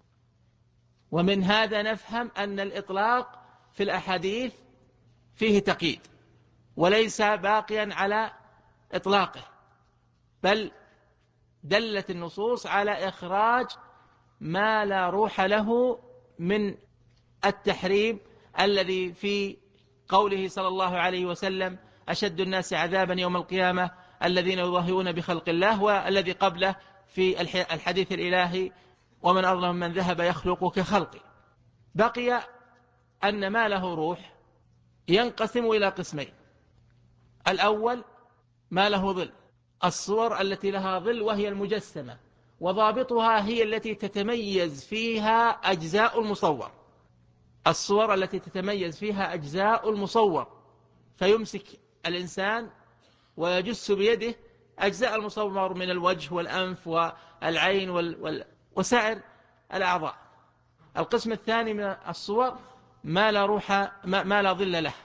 ومن هذا نفهم أن الإطلاق في الأحاديث فيه تقييد وليس باقيا على إطلاقه، بل دلت النصوص على إخراج ما لا روح له من التحريم الذي في قوله صلى الله عليه وسلم: أشد الناس عذابا يوم القيامة الذين يضاهئون بخلق الله، والذي قبله في الحديث الإلهي: ومن أظلم من ذهب يخلق كخلقي. بقي أن ما له روح ينقسم إلى قسمين: الأول ما له ظل، الصور التي لها ظل وهي المجسمة، وضابطها هي التي تتميز فيها أجزاء المصور، الصور التي تتميز فيها أجزاء المصور، فيمسك الإنسان ويجس بيده أجزاء المصور من الوجه والأنف والعين وسائر الأعضاء. القسم الثاني من الصور ما لا روح ما لا ظل له.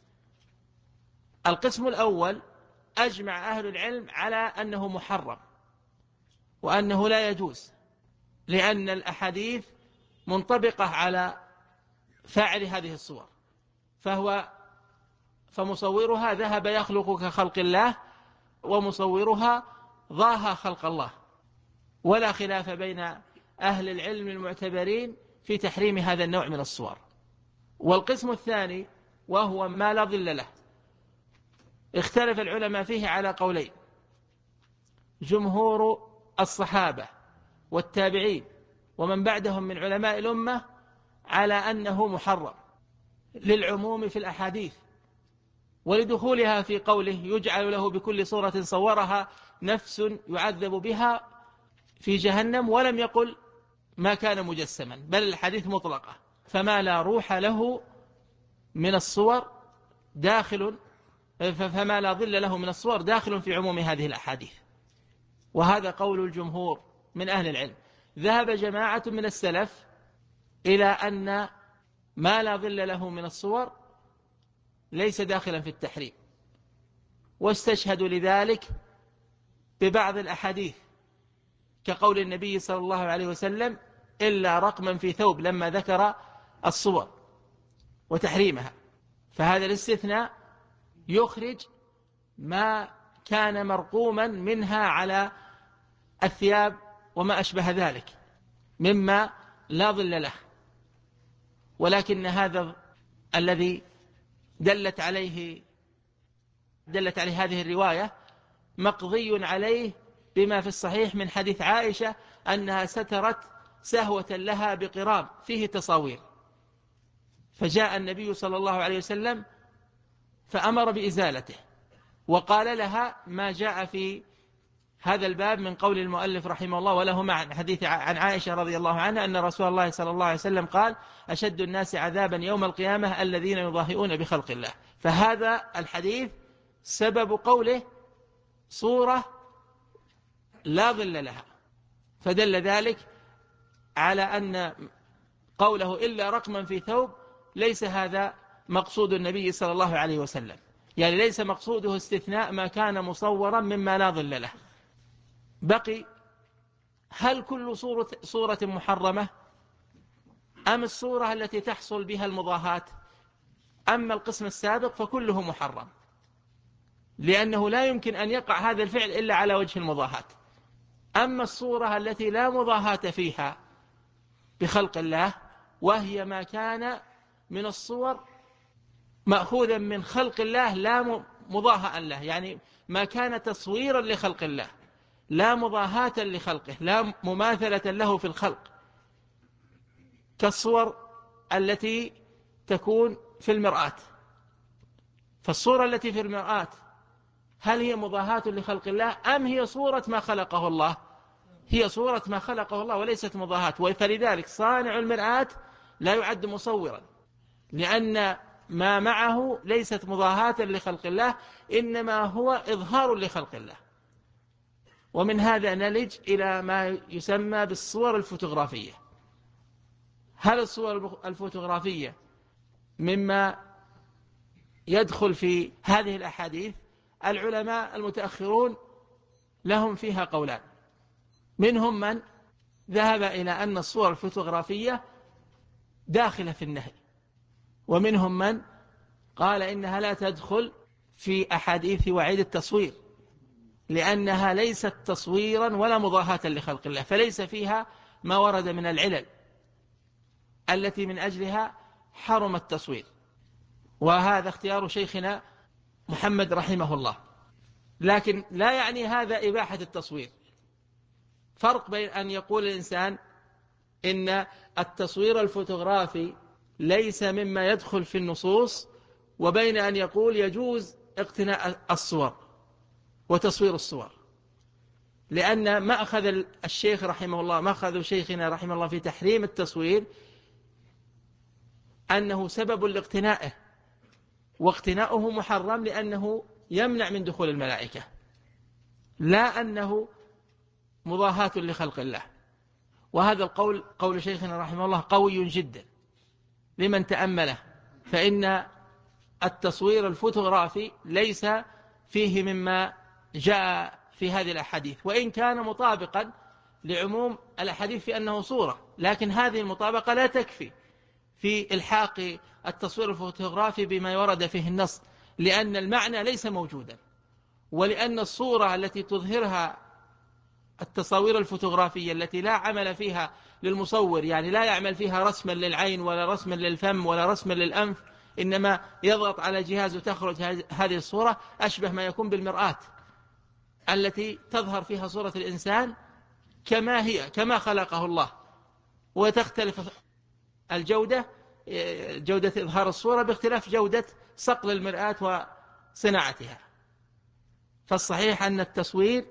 القسم الأول أجمع أهل العلم على أنه محرم وأنه لا يجوز، لأن الأحاديث منطبقة على فاعل هذه الصور، فمصورها ذهب يخلق كخلق الله، ومصورها ضاهى خلق الله، ولا خلاف بين أهل العلم المعتبرين في تحريم هذا النوع من الصور. والقسم الثاني وهو ما لا ظل له، اختلف العلماء فيه على قولين: جمهور الصحابة والتابعين ومن بعدهم من علماء الأمة على أنه محرم للعموم في الأحاديث، ولدخولها في قوله: يجعل له بكل صورة صورها نفس يعذب بها في جهنم، ولم يقل ما كان مجسما، بل الحديث مطلقة، فما لا روح له من الصور داخل، فما لا ظل له من الصور داخل في عموم هذه الأحاديث. وهذا قول الجمهور من أهل العلم. ذهب جماعة من السلف إلى أن ما لا ظل له من الصور ليس داخلا في التحريم، واستشهدوا لذلك ببعض الأحاديث كقول النبي صلى الله عليه وسلم: إلا رقما في ثوب، لما ذكر الصور وتحريمها. فهذا الاستثناء يخرج ما كان مرقوما منها على الثياب وما أشبه ذلك مما لا ظل له. ولكن هذا الذي دلت عليه هذه الرواية مقضي عليه بما في الصحيح من حديث عائشة أنها سترت سهوة لها بقرام فيه تصاوير، فجاء النبي صلى الله عليه وسلم فأمر بإزالته، وقال لها ما جاء في هذا الباب من قول المؤلف رحمه الله: وله معنى حديث عن عائشة رضي الله عنها أن رسول الله صلى الله عليه وسلم قال: أشد الناس عذابا يوم القيامة الذين يضاهئون بخلق الله. فهذا الحديث سبب قوله صورة لا ظل لها، فدل ذلك على أن قوله إلا رقما في ثوب ليس هذا مقصود النبي صلى الله عليه وسلم، يعني ليس مقصوده استثناء ما كان مصورا مما لا ظل له. بقي: هل كل صورة محرمة أم الصورة التي تحصل بها المضاهاة؟ أما القسم السابق فكله محرم، لأنه لا يمكن أن يقع هذا الفعل إلا على وجه المضاهاة. أما الصورة التي لا مضاهاة فيها بخلق الله، وهي ما كان من الصور مأخوذا من خلق الله لا مضاهاة له، يعني ما كان تصويرا لخلق الله لا مضاهاة لخلقه، لا مماثلة له في الخلق، كالصور التي تكون في المرآة. فالصورة التي في المرآة هل هي مضاهاة لخلق الله أم هي صورة ما خلقه الله؟ هي صورة ما خلقه الله وليست مضاهاة. فلذلك صانع المرآة لا يعد مصورا، لأن ما معه ليست مضاهاة لخلق الله، إنما هو إظهار لخلق الله. ومن هذا نلج إلى ما يسمى بالصور الفوتوغرافية. هل الصور الفوتوغرافية مما يدخل في هذه الأحاديث؟ العلماء المتأخرون لهم فيها قولان، منهم من ذهب إلى أن الصور الفوتوغرافية داخلة في النهي، ومنهم من قال إنها لا تدخل في أحاديث وعيد التصوير، لأنها ليست تصويرا ولا مضاهاة لخلق الله، فليس فيها ما ورد من العلل التي من أجلها حرم التصوير. وهذا اختيار شيخنا محمد رحمه الله، لكن لا يعني هذا إباحة التصوير. فرق بين أن يقول الإنسان إن التصوير الفوتوغرافي ليس مما يدخل في النصوص، وبين أن يقول يجوز اقتناء الصور وتصوير الصور. لأن ما أخذ الشيخ رحمه الله، ما أخذ شيخنا رحمه الله في تحريم التصوير أنه سبب لاقتنائه، واقتناؤه محرم لأنه يمنع من دخول الملائكة، لا أنه مضاهاة لخلق الله. وهذا القول قول شيخنا رحمه الله قوي جدا لمن تأمله، فإن التصوير الفوتوغرافي ليس فيه مما جاء في هذه الأحاديث، وإن كان مطابقا لعموم الأحاديث في أنه صورة، لكن هذه المطابقة لا تكفي في إلحاق التصوير الفوتوغرافي بما ورد فيه النص، لأن المعنى ليس موجودا، ولأن الصورة التي تظهرها التصاوير الفوتوغرافية التي لا عمل فيها للمصور، يعني لا يعمل فيها رسما للعين ولا رسما للفم ولا رسما للأنف، إنما يضغط على جهاز وتخرج هذه الصورة، أشبه ما يكون بالمرآة التي تظهر فيها صورة الإنسان كما هي، كما خلقه الله، وتختلف الجودة، جودة إظهار الصورة باختلاف جودة صقل المرآة وصناعتها. فالصحيح أن التصوير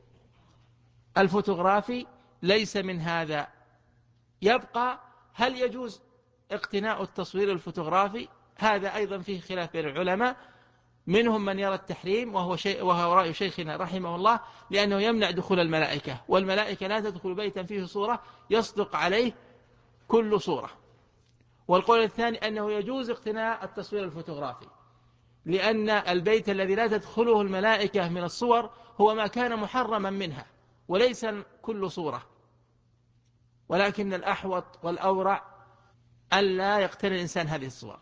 الفوتوغرافي ليس من هذا. يبقى هل يجوز اقتناء التصوير الفوتوغرافي؟ هذا أيضا فيه خلاف بين العلماء، منهم من يرى التحريم وهو رأي شيخنا رحمه الله، لأنه يمنع دخول الملائكة، والملائكة لا تدخل بيتا فيه صورة يصدق عليه كل صورة. والقول الثاني أنه يجوز اقتناء التصوير الفوتوغرافي، لأن البيت الذي لا تدخله الملائكة من الصور هو ما كان محرما منها، وليس كل صورة. ولكن الأحوط والأورع ألا يقتني الإنسان هذه الصور،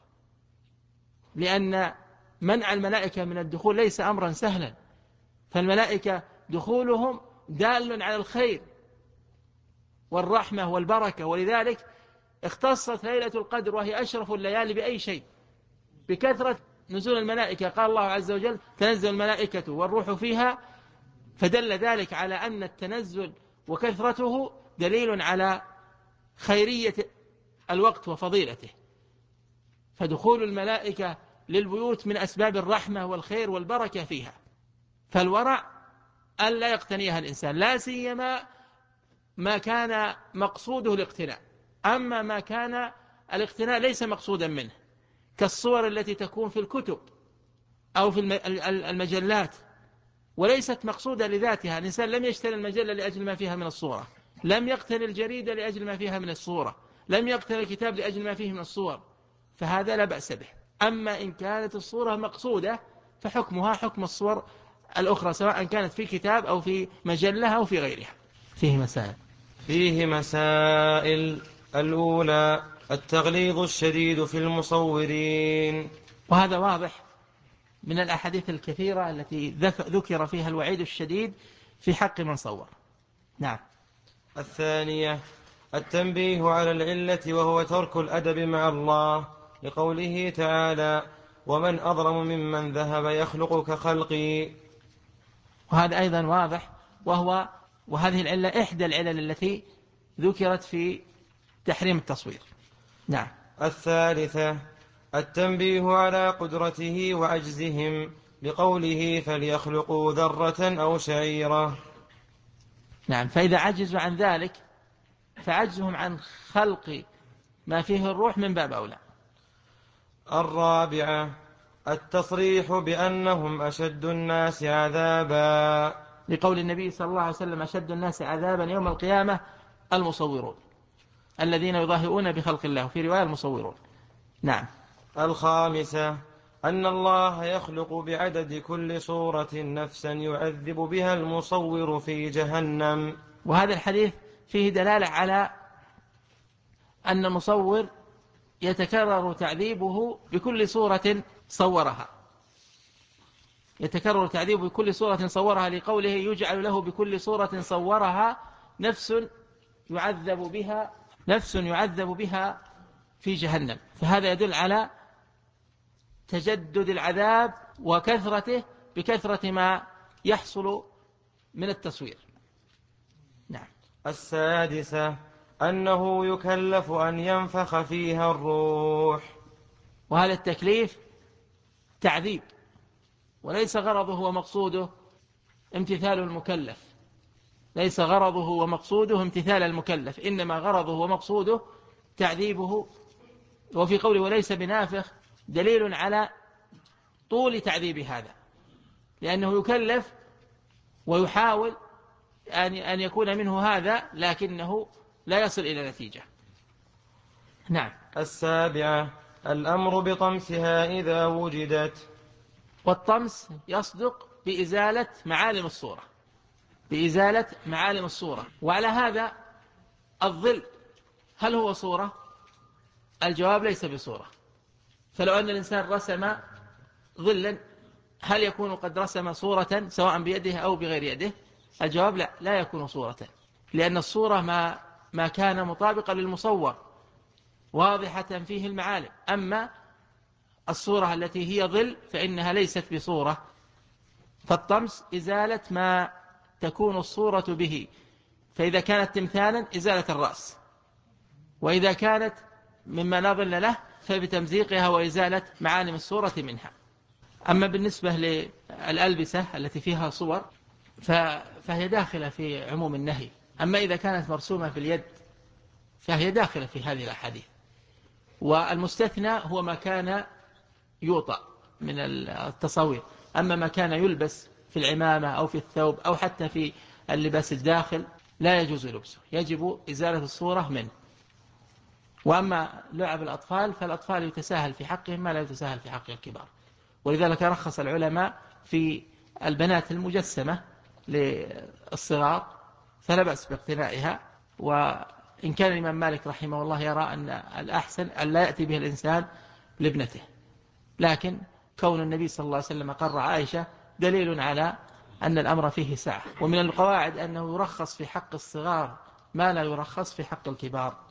لأن منع الملائكة من الدخول ليس أمرا سهلا، فالملائكة دخولهم دال على الخير والرحمة والبركة، ولذلك اختصت ليلة القدر وهي أشرف الليالي بأي شيء؟ بكثرة نزول الملائكة. قال الله عز وجل: تنزل الملائكة والروح فيها، فدل ذلك على أن التنزل وكثرته دليل على خيرية الوقت وفضيلته. فدخول الملائكة للبيوت من أسباب الرحمة والخير والبركة فيها. فالورع ألا يقتنيها الإنسان، لا سيما ما كان مقصوده الاقتناء. أما ما كان الاقتناء ليس مقصودا منه، كالصور التي تكون في الكتب أو في المجلات، وليست مقصودة لذاتها. الإنسان لم يشتري المجلة لأجل ما فيها من الصورة، لم يقتني الجريدة لأجل ما فيها من الصورة، لم يقتني الكتاب لأجل ما فيه من الصور، فهذا لا بأس به. أما إن كانت الصورة مقصودة فحكمها حكم الصور الأخرى، سواء كانت في كتاب أو في مجلة أو في غيرها. فيه مسائل. الأولى التغليظ الشديد في المصورين، وهذا واضح من الأحاديث الكثيرة التي ذكر فيها الوعيد الشديد في حق من صور. نعم. الثانية التنبيه على العلة وهو ترك الأدب مع الله، لقوله تعالى ومن أظلم ممن ذهب يخلق كخلقي. وهذا أيضا واضح، وهذه العلة إحدى العلل التي ذكرت في تحريم التصوير. نعم. الثالثة التنبيه على قدرته وعجزهم، لقوله فليخلقوا ذرة أو شعيرة. نعم، فإذا عجزوا عن ذلك فعجزهم عن خلق ما فيه الروح من باب أولى. الرابعة التصريح بأنهم أشد الناس عذابا، لقول النبي صلى الله عليه وسلم أشد الناس عذابا يوم القيامة المصورون الذين يظاهرون بخلق الله، في رواية المصورون. نعم. الخامسة أن الله يخلق بعدد كل صورة نفسا يعذب بها المصور في جهنم. وهذا الحديث فيه دلالة على أن المصور يتكرر تعذيبه بكل صورة صورها، يتكرر تعذيبه بكل صورة صورها، لقوله يجعل له بكل صورة صورها نفس يعذب بها في جهنم. فهذا يدل على تجدد العذاب وكثرته بكثرة ما يحصل من التصوير. نعم. السادسة أنه يكلف أن ينفخ فيها الروح، وهذا التكليف تعذيب، وليس غرضه ومقصوده امتثال المكلف، ليس غرضه ومقصوده امتثال المكلف، إنما غرضه ومقصوده تعذيبه. وفي قوله وليس بنافخ دليل على طول تعذيب هذا، لأنه يكلف ويحاول أن يكون منه هذا، لكنه لا يصل إلى نتيجة. نعم. السابعة الأمر بطمسها إذا وجدت، والطمس يصدق بإزالة معالم الصورة، وعلى هذا الظل هل هو صورة؟ الجواب ليس بصورة. فلو أن الإنسان رسم ظلا هل يكون قد رسم صورة سواء بيده أو بغير يده؟ الجواب لا يكون صورة، لأن الصورة ما كان مطابقا للمصور واضحة فيه المعالم. أما الصورة التي هي ظل فإنها ليست بصورة. فالطمس إزالة ما تكون الصورة به، فإذا كانت تمثالا إزالة الرأس، وإذا كانت مما لا ظل له فبتمزيقها وإزالة معالم الصورة منها. أما بالنسبة للألبسة التي فيها صور فهي داخلة في عموم النهي. أما إذا كانت مرسومة في اليد فهي داخلة في هذه الأحاديث. والمستثنى هو ما كان يوطأ من التصوير. أما ما كان يلبس في العمامة أو في الثوب أو حتى في اللباس الداخل لا يجوز لبسه، يجب إزالة الصورة منه. وأما لعب الأطفال فالأطفال يتساهل في حقهم ما لا يتساهل في حق الكبار، ولذلك رخص العلماء في البنات المجسمة للصغار فلا بأس باقتنائها. وإن كان الإمام مالك رحمه الله يرى أن الأحسن أن لا يأتي به الإنسان لابنته، لكن كون النبي صلى الله عليه وسلم قرع عائشة دليل على أن الأمر فيه سعة. ومن القواعد أنه يرخص في حق الصغار ما لا يرخص في حق الكبار.